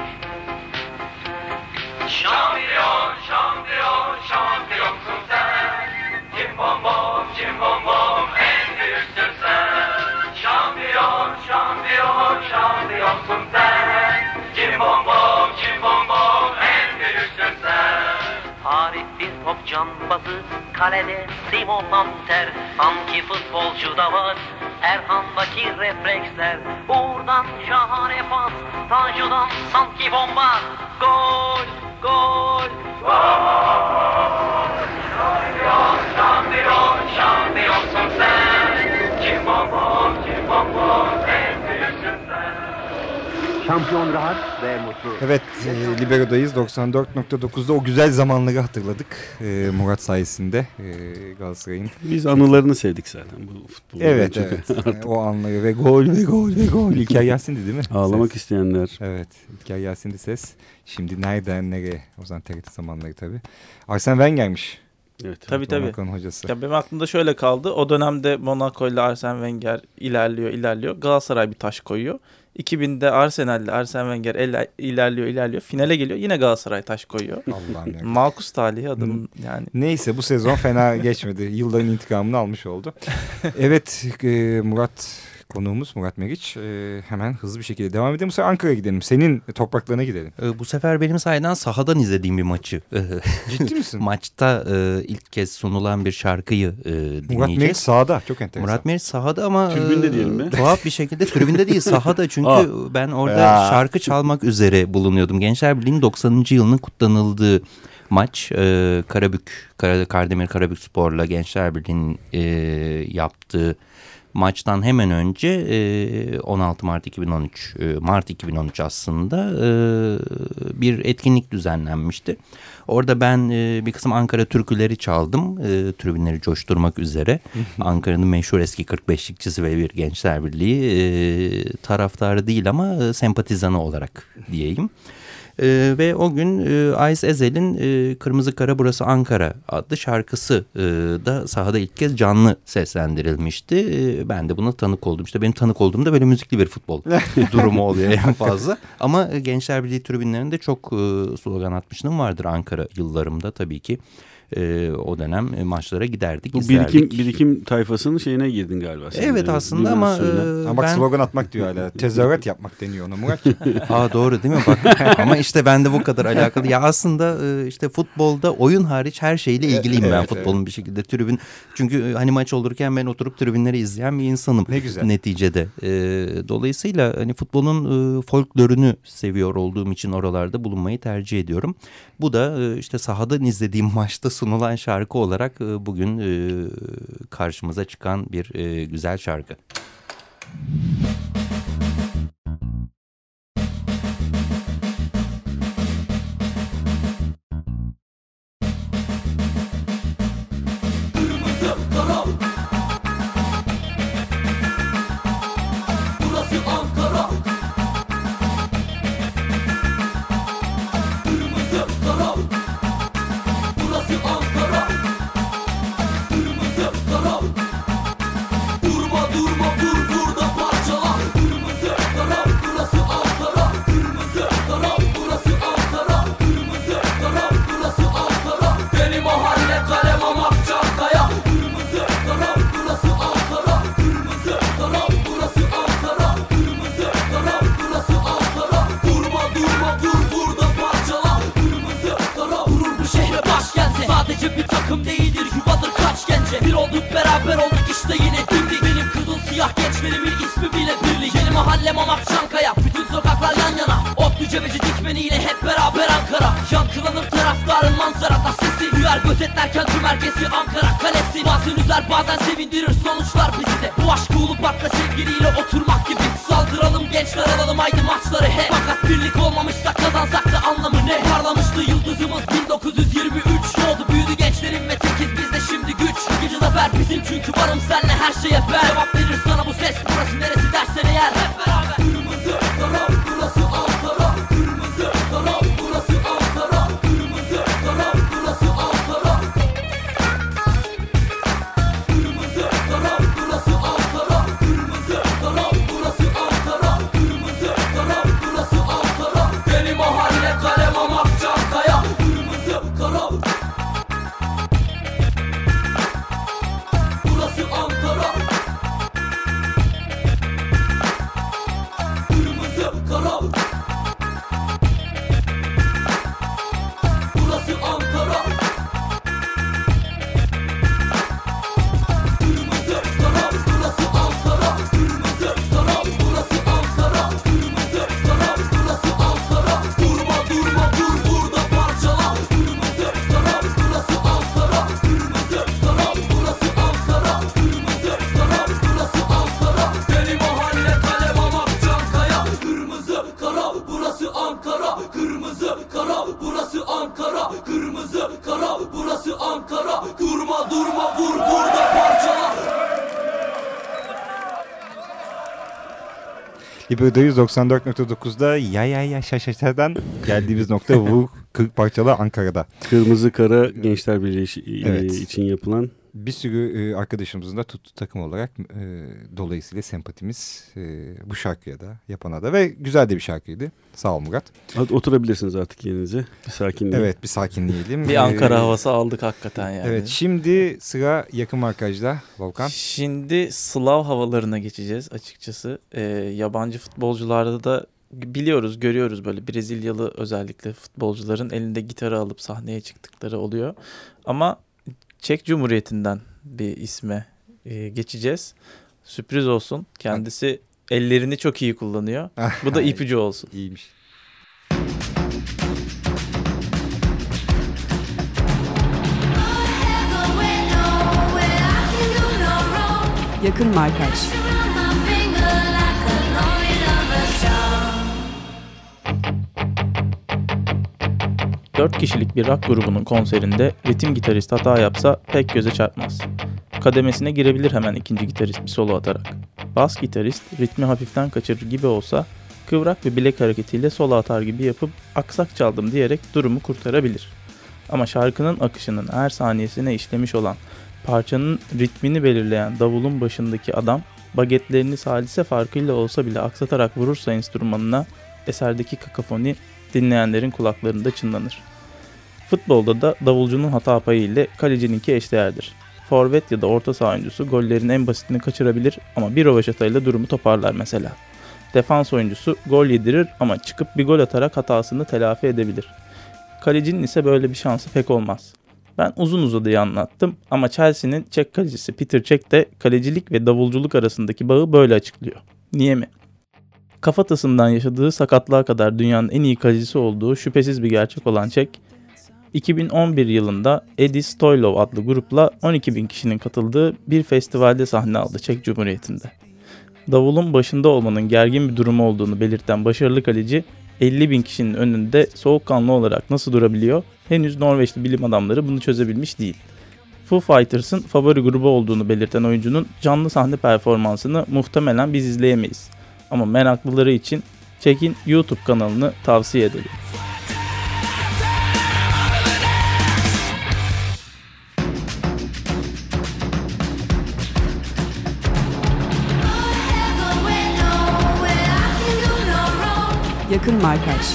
Şampiyon, şampiyon, şampiyonsun sen. Cim bom bom, cim bom bom, en büyüksün sen. Şampiyon, şampiyon, şampiyonsun sen. Cim bom bom, cim bom bom, en büyüksün sen. Harip bir top cambazı, kalede Simon Manter. Sanki futbolcuda var Erhan'daki refleksler. Uğur'dan şahane pas, Tanju'dan sanki bomba. Gol, gol, gol. Şampiyon, şampiyon, şampiyonsun sen. Kim bom bom, kim bom bom, en büyüksün sen. Şampiyon rahat ve mutlu. Evet, e, Libero'dayız. doksan dört nokta dokuzda o güzel zamanları hatırladık. E, Murat sayesinde e, Galatasaray'ın. Biz anılarını sevdik zaten bu futbolu. Evet, evet. O anları ve gol ve gol ve gol. İlker Yasin'di değil mi? Ağlamak ses. isteyenler. Evet, İlker Yasin'di ses. Şimdi nereden nereye? O zaman T R T zamanları tabii. Arsene Wenger'miş. Evet. Tabii tabii. Monaco'nun hocası. Ya benim aklımda şöyle kaldı. O dönemde Monaco ile Arsene Wenger ilerliyor, ilerliyor. Galatasaray bir taş koyuyor. iki binde Arsenal ile Arsene Wenger el- ilerliyor, ilerliyor. Finale geliyor. Yine Galatasaray taş koyuyor. Allah'ım ya. Malkus talihi adamın yani. Neyse bu sezon fena geçmedi. Yılların intikamını almış oldu. Evet e, Murat konuğumuz Murat Meriç. E, hemen hızlı bir şekilde devam edelim. Bu sefer Ankara'ya gidelim. Senin topraklarına gidelim. E, bu sefer benim sayeden sahadan izlediğim bir maçı. Ciddi misin? Maçta e, ilk kez sunulan bir şarkıyı e, dinleyeceğiz. Murat Meriç sahada. Çok enteresan. Murat Meriç sahada ama tribünde diyelim mi? Tuhaf bir şekilde tribünde değil sahada. Çünkü ben orada ya. şarkı çalmak üzere bulunuyordum. Gençler Birliği'nin doksanıncı yılının kutlanıldığı maç e, Karabük, Kar- Kardemir Karabük Spor'la Gençler Birliği'nin e, yaptığı maçtan hemen önce e, on altı Mart iki bin on üç, e, Mart iki bin on üç aslında e, bir etkinlik düzenlenmişti. Orada ben e, bir kısım Ankara türküleri çaldım, e, tribünleri coşturmak üzere. Ankara'nın meşhur eski kırk beşlikçisi ve bir Gençler Birliği e, taraftarı değil ama e, sempatizanı olarak diyeyim. Ee, ve o gün e, Ais Ezel'in e, Kırmızı Kara Burası Ankara adlı şarkısı e, da sahada ilk kez canlı seslendirilmişti. E, ben de buna tanık oldum. İşte benim tanık olduğumda böyle müzikli bir futbol durumu oluyor en fazla. Ama e, Gençler Birliği tribünlerinde çok e, slogan atmışlığım vardır Ankara yıllarımda tabii ki. Ee, o dönem e, maçlara giderdik, Bu izlerdik. birikim, birikim tayfasının şeyine girdin galiba. Evet aslında ama... E, ama bak ben... slogan atmak diyor hala. Tezahürat yapmak deniyor ona Murat. Aa doğru değil mi? Bak ama işte ben de bu kadar alakalı. Ya aslında e, işte futbolda oyun hariç her şeyle ilgiliyim evet, ben futbolun evet. bir şekilde. Tribün, çünkü hani maç olurken ben oturup tribünleri izleyen bir insanım. Ne güzel. Neticede. E, dolayısıyla hani futbolun e, folklorunu seviyor olduğum için oralarda bulunmayı tercih ediyorum. Bu da e, işte sahadan izlediğim maçta sunulan şarkı olarak e, bugün e, karşımıza çıkan bir e, güzel şarkı. Gözetlerken tüm herkesi Ankara kalesi. Bazen üzer bazen sevindirir sonuçlar bizi de. Bu aşkı ulu parkta sevgiliyle oturmak gibi. Saldıralım gençler alalım haydi maçları he. Fakat birlik olmamışsa kazansak da anlamı ne? Parlamıştı yıldızımız bin dokuz yüz yirmi üç. Doğdu büyüdü gençlerin ve tekiz bizde şimdi güç. Gece zafer bizim çünkü varım senle her şeye ben. Cevap verir sana bu ses burası neresi dersen eğer. Hep beraber. Kırmızı kara burası Ankara. Kırmızı kara burası Ankara. Kırmızı kara burası Ankara. Kırmızı kara burası Ankara. Kırmızı kara burası Ankara. Kırmızı kara burası Ankara. Benim mahalle kalem amak Çankaya. Kırmızı kara burası Ankara. Kırmızı kara burası Ankara. Kırmızı kara burası Ankara. Kırmızı kara burası Ankara. Kırmızı kara burası Ankara. Durma durma dur burada parçala. Kırmızı kara burası Ankara. Kırmızı kara burası Ankara. Kırmızı kara burası Ankara. Benim mahalle kalem amak Çankaya. Kırmızı kara burası Ankara. Kırmızı kara burası Ankara. Kırmızı kara burası Ankara. Durma durma vur burada parçala. Libero'dayız doksan dört nokta dokuzda ya ya ya şaşaşadan geldiğimiz nokta bu kırk parçalı Ankara'da. Kırmızı Kara Gençler Birliği Evet. için yapılan. Bir sürü e, arkadaşımızın da tuttu takım olarak e, dolayısıyla sempatimiz e, bu şarkıya da yapana da ve güzel de bir şarkıydı. Sağ ol Murat. Hadi oturabilirsiniz artık yerinize. Bir sakinleyin. Evet bir sakinleyelim. Bir Ankara havası aldık hakikaten yani. Evet şimdi sıra yakın markajda Volkan. Şimdi Slav havalarına geçeceğiz açıkçası. Ee, yabancı futbolcularda da biliyoruz, görüyoruz böyle Brezilyalı özellikle futbolcuların elinde gitarı alıp sahneye çıktıkları oluyor. Ama Çek Cumhuriyeti'nden bir isme e, geçeceğiz. Sürpriz olsun. Kendisi ellerini çok iyi kullanıyor. Bu da ipucu olsun. İyiymiş. Yakın Markaj. Dört kişilik bir rock grubunun konserinde ritim gitarist hata yapsa pek göze çarpmaz. Kademesine girebilir hemen ikinci gitarist bir solo atarak. Bas gitarist ritmi hafiften kaçırır gibi olsa kıvrak bir bilek hareketiyle solo atar gibi yapıp aksak çaldım diyerek durumu kurtarabilir. Ama şarkının akışının her saniyesine işlemiş olan, parçanın ritmini belirleyen davulun başındaki adam bagetlerini salise farkıyla olsa bile aksatarak vurursa enstrümanına eserdeki kakafoni dinleyenlerin kulaklarında çınlanır. Futbolda da davulcunun hata payı ile kalecininki eşdeğerdir. Forvet ya da orta saha oyuncusu gollerin en basitini kaçırabilir ama bir rövaşatayla durumu toparlar mesela. Defans oyuncusu gol yedirir ama çıkıp bir gol atarak hatasını telafi edebilir. Kalecinin ise böyle bir şansı pek olmaz. Ben uzun uzadıya anlattım ama Chelsea'nin Çek kalecisi Peter Cech de kalecilik ve davulculuk arasındaki bağı böyle açıklıyor. Niye mi? Kafatasından yaşadığı sakatlığa kadar dünyanın en iyi kalecisi olduğu şüphesiz bir gerçek olan Cech, iki bin on bir yılında Edi Stoylov adlı grupla on iki bin kişinin katıldığı bir festivalde sahne aldı Çek Cumhuriyeti'nde. Davulun başında olmanın gergin bir durum olduğunu belirten başarılı kaleci, elli bin kişinin önünde soğukkanlı olarak nasıl durabiliyor? Henüz Norveçli bilim adamları bunu çözebilmiş değil. Foo Fighters'ın favori grubu olduğunu belirten oyuncunun canlı sahne performansını muhtemelen biz izleyemeyiz. Ama meraklıları için Çek'in YouTube kanalını tavsiye edelim. Yakın Markaj.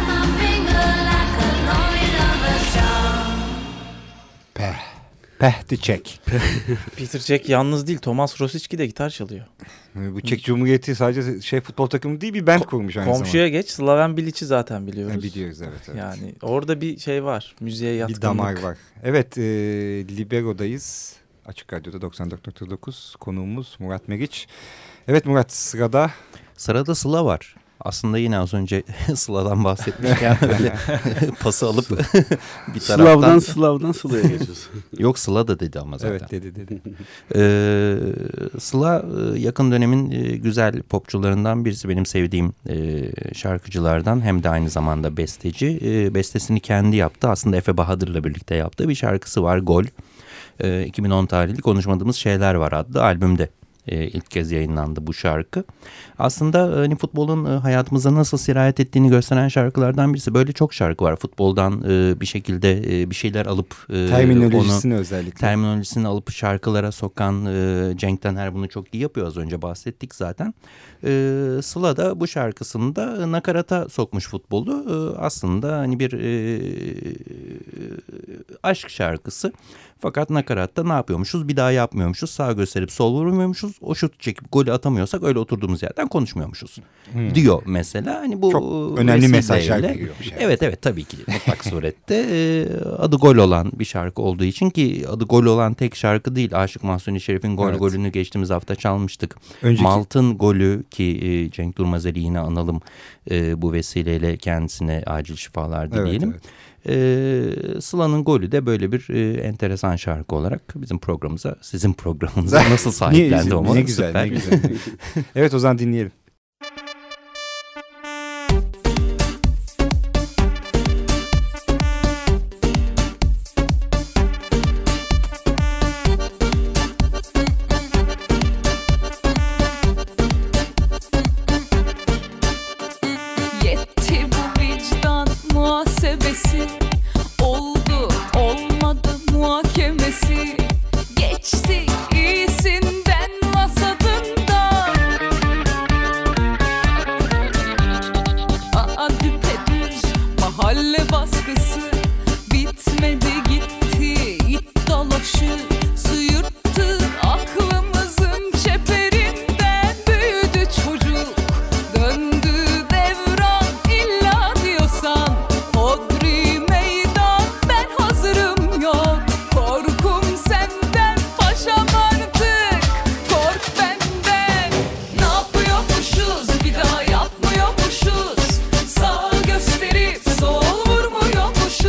Peh. Pehti Çek. Peter Cech yalnız değil, Tomas Rosicki de gitar çalıyor. Bu Çek Cumhuriyeti sadece şey futbol takımı değil, bir band kurmuş aynı zamanda. Komşuya geç, Slaven Bilic'i zaten biliyoruz. Ha, biliyoruz evet, evet. Yani orada bir şey var, müziğe yatkınlık. Bir damar var. Evet, e, Libero'dayız. Açık Radyo'da doksan dört nokta dokuz. Konuğumuz Murat Meriç. Evet Murat, sırada... Sırada Sıla var. Aslında yine az önce Sıla'dan bahsetmişken öyle pası alıp bir taraftan... Slav'dan Slav'dan Sıla'ya geçiyoruz. Yok, Sıla da dedi ama zaten. Evet dedi dedi. Ee, Sıla yakın dönemin güzel popçularından birisi, benim sevdiğim şarkıcılardan, hem de aynı zamanda besteci. Bestesini kendi yaptı, aslında Efe Bahadır'la birlikte yaptığı bir şarkısı var, Gol. iki bin on tarihli Konuşmadığımız Şeyler Var adlı albümde ilk kez yayınlandı bu şarkı. Aslında hani futbolun hayatımıza nasıl sirayet ettiğini gösteren şarkılardan birisi. Böyle çok şarkı var. Futboldan bir şekilde bir şeyler alıp terminolojisini onu, özellikle terminolojisini alıp şarkılara sokan Cenk Taner bunu çok iyi yapıyor. Az önce bahsettik zaten. Sıla da bu şarkısında nakarata sokmuş futbolu. Aslında hani bir aşk şarkısı. Fakat nakaratta ne yapıyormuşuz? Bir daha yapmıyormuşuz. Sağ gösterip sol vurmuyormuşuz. O şut çekip golü atamıyorsak öyle oturduğumuz yerden konuşmuyormuşuz. Hmm. Diyor mesela. Hani bu çok önemli mesajlar veriyor. Evet evet, tabii ki mutlak surette. Adı Gol olan bir şarkı olduğu için, ki adı Gol olan tek şarkı değil. Aşık Mahsuni Şerif'in Gol evet. golünü geçtiğimiz hafta çalmıştık. Önceki... Malt'ın golü, ki Cenk Durmazeli yine analım bu vesileyle, kendisine acil şifalar dileyelim. Evet, evet. Ee, Sıla'nın Golü de böyle bir e, enteresan şarkı olarak bizim programımıza, sizin programınıza nasıl sahiplendi o? Ne güzel, süper. Ne güzel. Evet, o zaman dinleyelim. Yapmıyormuşuz, sağ gösterip sol vurmuyormuşuz.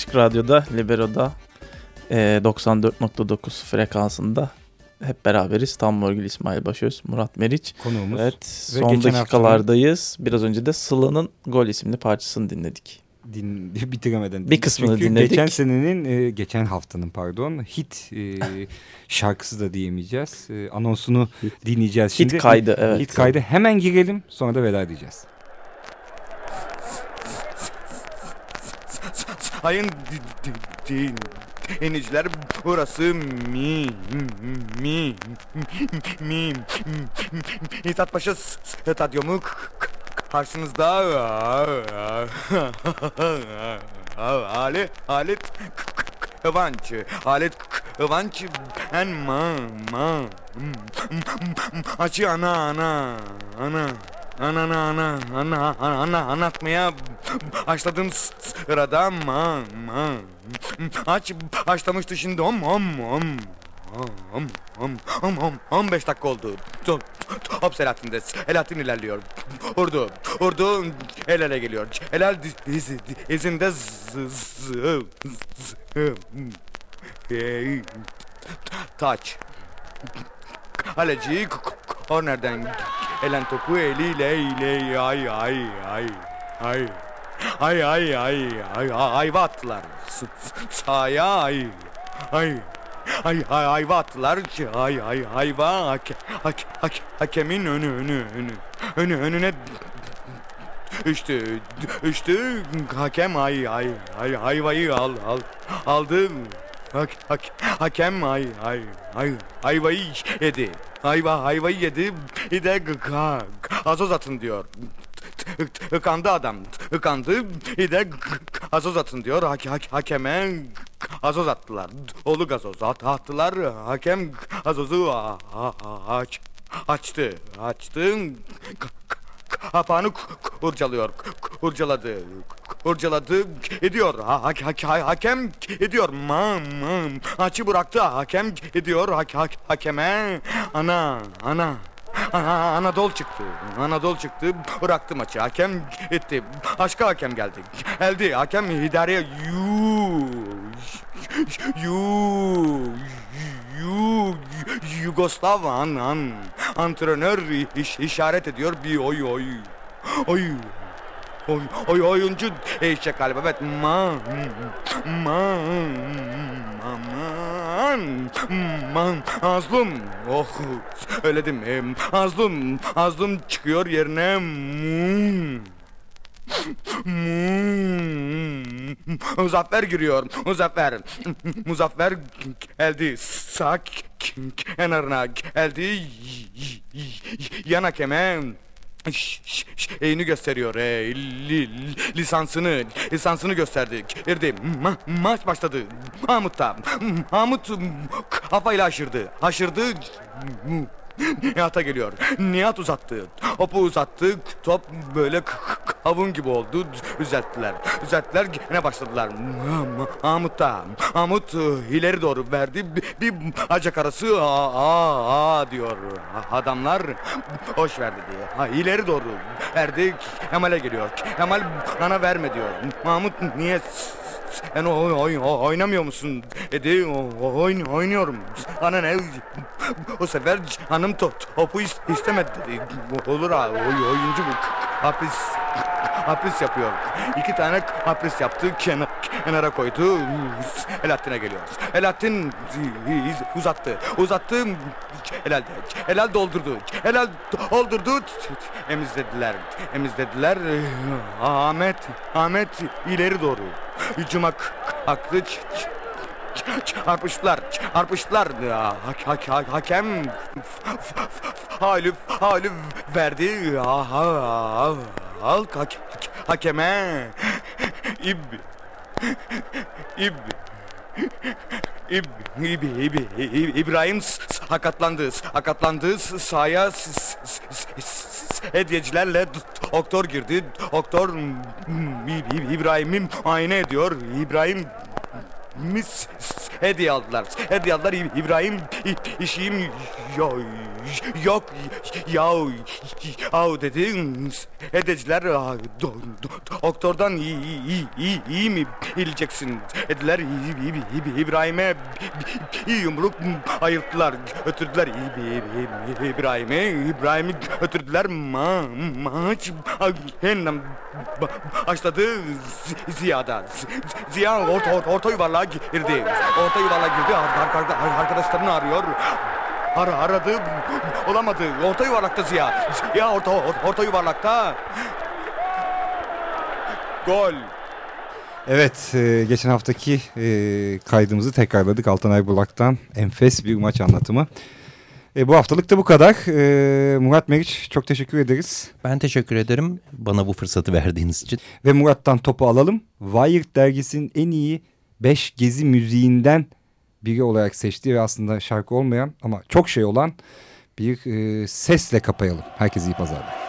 Açık Radyo'da, Libero'da e, doksan dört nokta dokuz frekansında hep beraberiz. Tan Morgül, İsmail Başöz, Murat Meriç. Konuğumuz. Evet, Ve son dakikalardayız. haftanın... Biraz önce de Sıla'nın Gol isimli parçasını dinledik. Din, bitiremeden. Bir kısmını Çünkü dinledik. geçen senenin, e, geçen haftanın pardon, hit e, şarkısı da diyemeyeceğiz. E, anonsunu dinleyeceğiz şimdi. Hit kaydı, evet. Hit kaydı. Hemen girelim, sonra da veda edeceğiz. Sayın dinleyiciler, burası mi mi mi Mithatpaşa Stadyumu, karşınızda Ali Halit Kıvanç Halit Kıvanç en ma ma açı ana ana ana Ana ana ana ana ana anlatmaya başladım sırada ma ma aç başlamıştı şimdi om om om om om om om on beş dakika oldu. Top Selahattin'de. Selahattin ilerliyor. Vurdu. Vurdu. El ele geliyor. Helal dizi izinde taç. Kaleci kornerden elen topu eliyle ile ay ay ay ay ay ay ay ay ayva attılar sahaya ay ay ay ay ayva attılar ay ay ayva hake, hake, hake, hakemin önü önü önü önü önüne düştü düştü hakem ay ay ay ayvayı al al aldı hak, hak, hakem ay ay ay ayvayı yedi. Ayva hayvayı yedi. Bir de gazoz atın diyor. Ikandı adam. Ikandı. Bir de gazoz atın diyor. Hak, hak, hakeme gazoz attılar. Dolu gazoz at, attılar. Hakem gazozu aç, açtı. Açtı. Kapağını kurcalıyor. Kurcaladı. Kurcaladı. Ediyor. Ha, ha, ha, hakem ediyor. Mam mam. Açı bıraktı. Hakem ediyor. Ha, ha, hakeme. Ana. Ana. Ana, Anadolu çıktı. Anadolu çıktı. Bıraktı maçı. Hakem etti. Başka hakem geldi. Geldi. Hakem Hidare'ye yu yu yu Yugoslav an an antrenör iş, işaret ediyor. Bir oy oy oy oy oy oyuncu değişecek galiba. Evet. Man man man man Azlum. Oh söyledim. Azlum Azlum çıkıyor yerine. Mum. Muzaffer giriyor. Muzaffer. Muzaffer geldi. Sağ kenarına geldi. Yan hakeme şeyini gösteriyor. E, li, lisansını lisansını gösterdi. Girdi. Ma, maç başladı. Mahmut da. Mahmut kafayla aşırdı. Aşırdı. Nihat'a geliyor. Nihat uzattı. Topu uzattı. Top böyle kavun gibi oldu. Düzelttiler. Düzelttiler. Yine başladılar. Mahmut da. Mahmut ileri doğru verdi. Bir bacak arası aa, aa, aa diyor. Adamlar hoş verdi diye. Ha, ileri doğru verdi. Kemal'e geliyor. Kemal bana verme diyor. Mahmut niye sen oy, oy, oynamıyor musun dedi. Oyn, oynuyorum. Bana ne? O sefer hanım to, topu istemedi dedi. Olur ha, oy, oyuncu bu. Hapis, hapis yapıyor. İki tane hapis yaptı, kenar, kenara koydu. Selahattin'e geliyor. Selahattin uzattı, uzattı. Helal, helal doldurdu. Helal doldurdu. Emizlediler, emizlediler. Ahmet, Ahmet ileri doğru. Hücuma kalktı. Çarpıştılar, çarpıştılar. Hak, hak, hak, hakem halif, halif verdi. Aha, al hak, hakeme. İb, İb, İb, İb, İb, İb, İbrahim sakatlandı, sakatlandı. Sahaya hediyecilerle doktor girdi. Doktor İbrahim'i muayene ediyor. İbrahim mis hediye aldılar. Hediye aldılar İbrahim işim yok yok yav yav dedi. Hedeciler doktordan iyi iyi iyi, iyi mi bileceksin dediler. İbrahim'e yumruk ayırttılar, ötürdüler İbrahim'e. İbrahim'i ötürdüler. Ma maç yeniden başladı. Ziya'da. Ziya orta, orta, orta yuvarlığa girdi. Orta yuvarlığa girdi. Arkadaşlarını arıyor. Ara, aradı. Olamadı. Orta yuvarlakta Ziya. Ziya orta, orta yuvarlakta. Gol. Evet, e, geçen haftaki e, kaydımızı tekrarladık. Altanay Bulak'tan enfes bir maç anlatımı. E, bu haftalık da bu kadar. E, Murat Meriç, çok teşekkür ederiz. Ben teşekkür ederim bana bu fırsatı verdiğiniz için. Ve Murat'tan topu alalım. Wired dergisinin en iyi beş gezi müziğinden biri olarak seçtiği ve aslında şarkı olmayan ama çok şey olan bir e, sesle kapayalım. Herkese iyi pazarlar.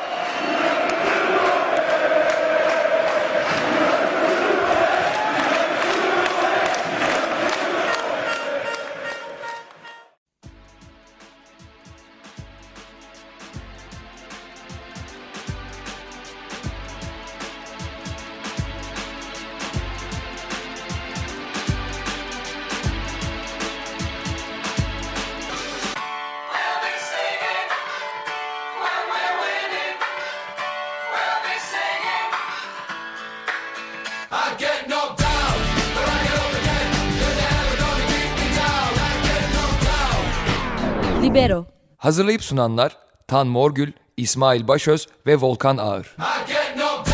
Libero. Hazırlayıp sunanlar Tan Morgül, İsmail Başöz ve Volkan Ağır. I get knocked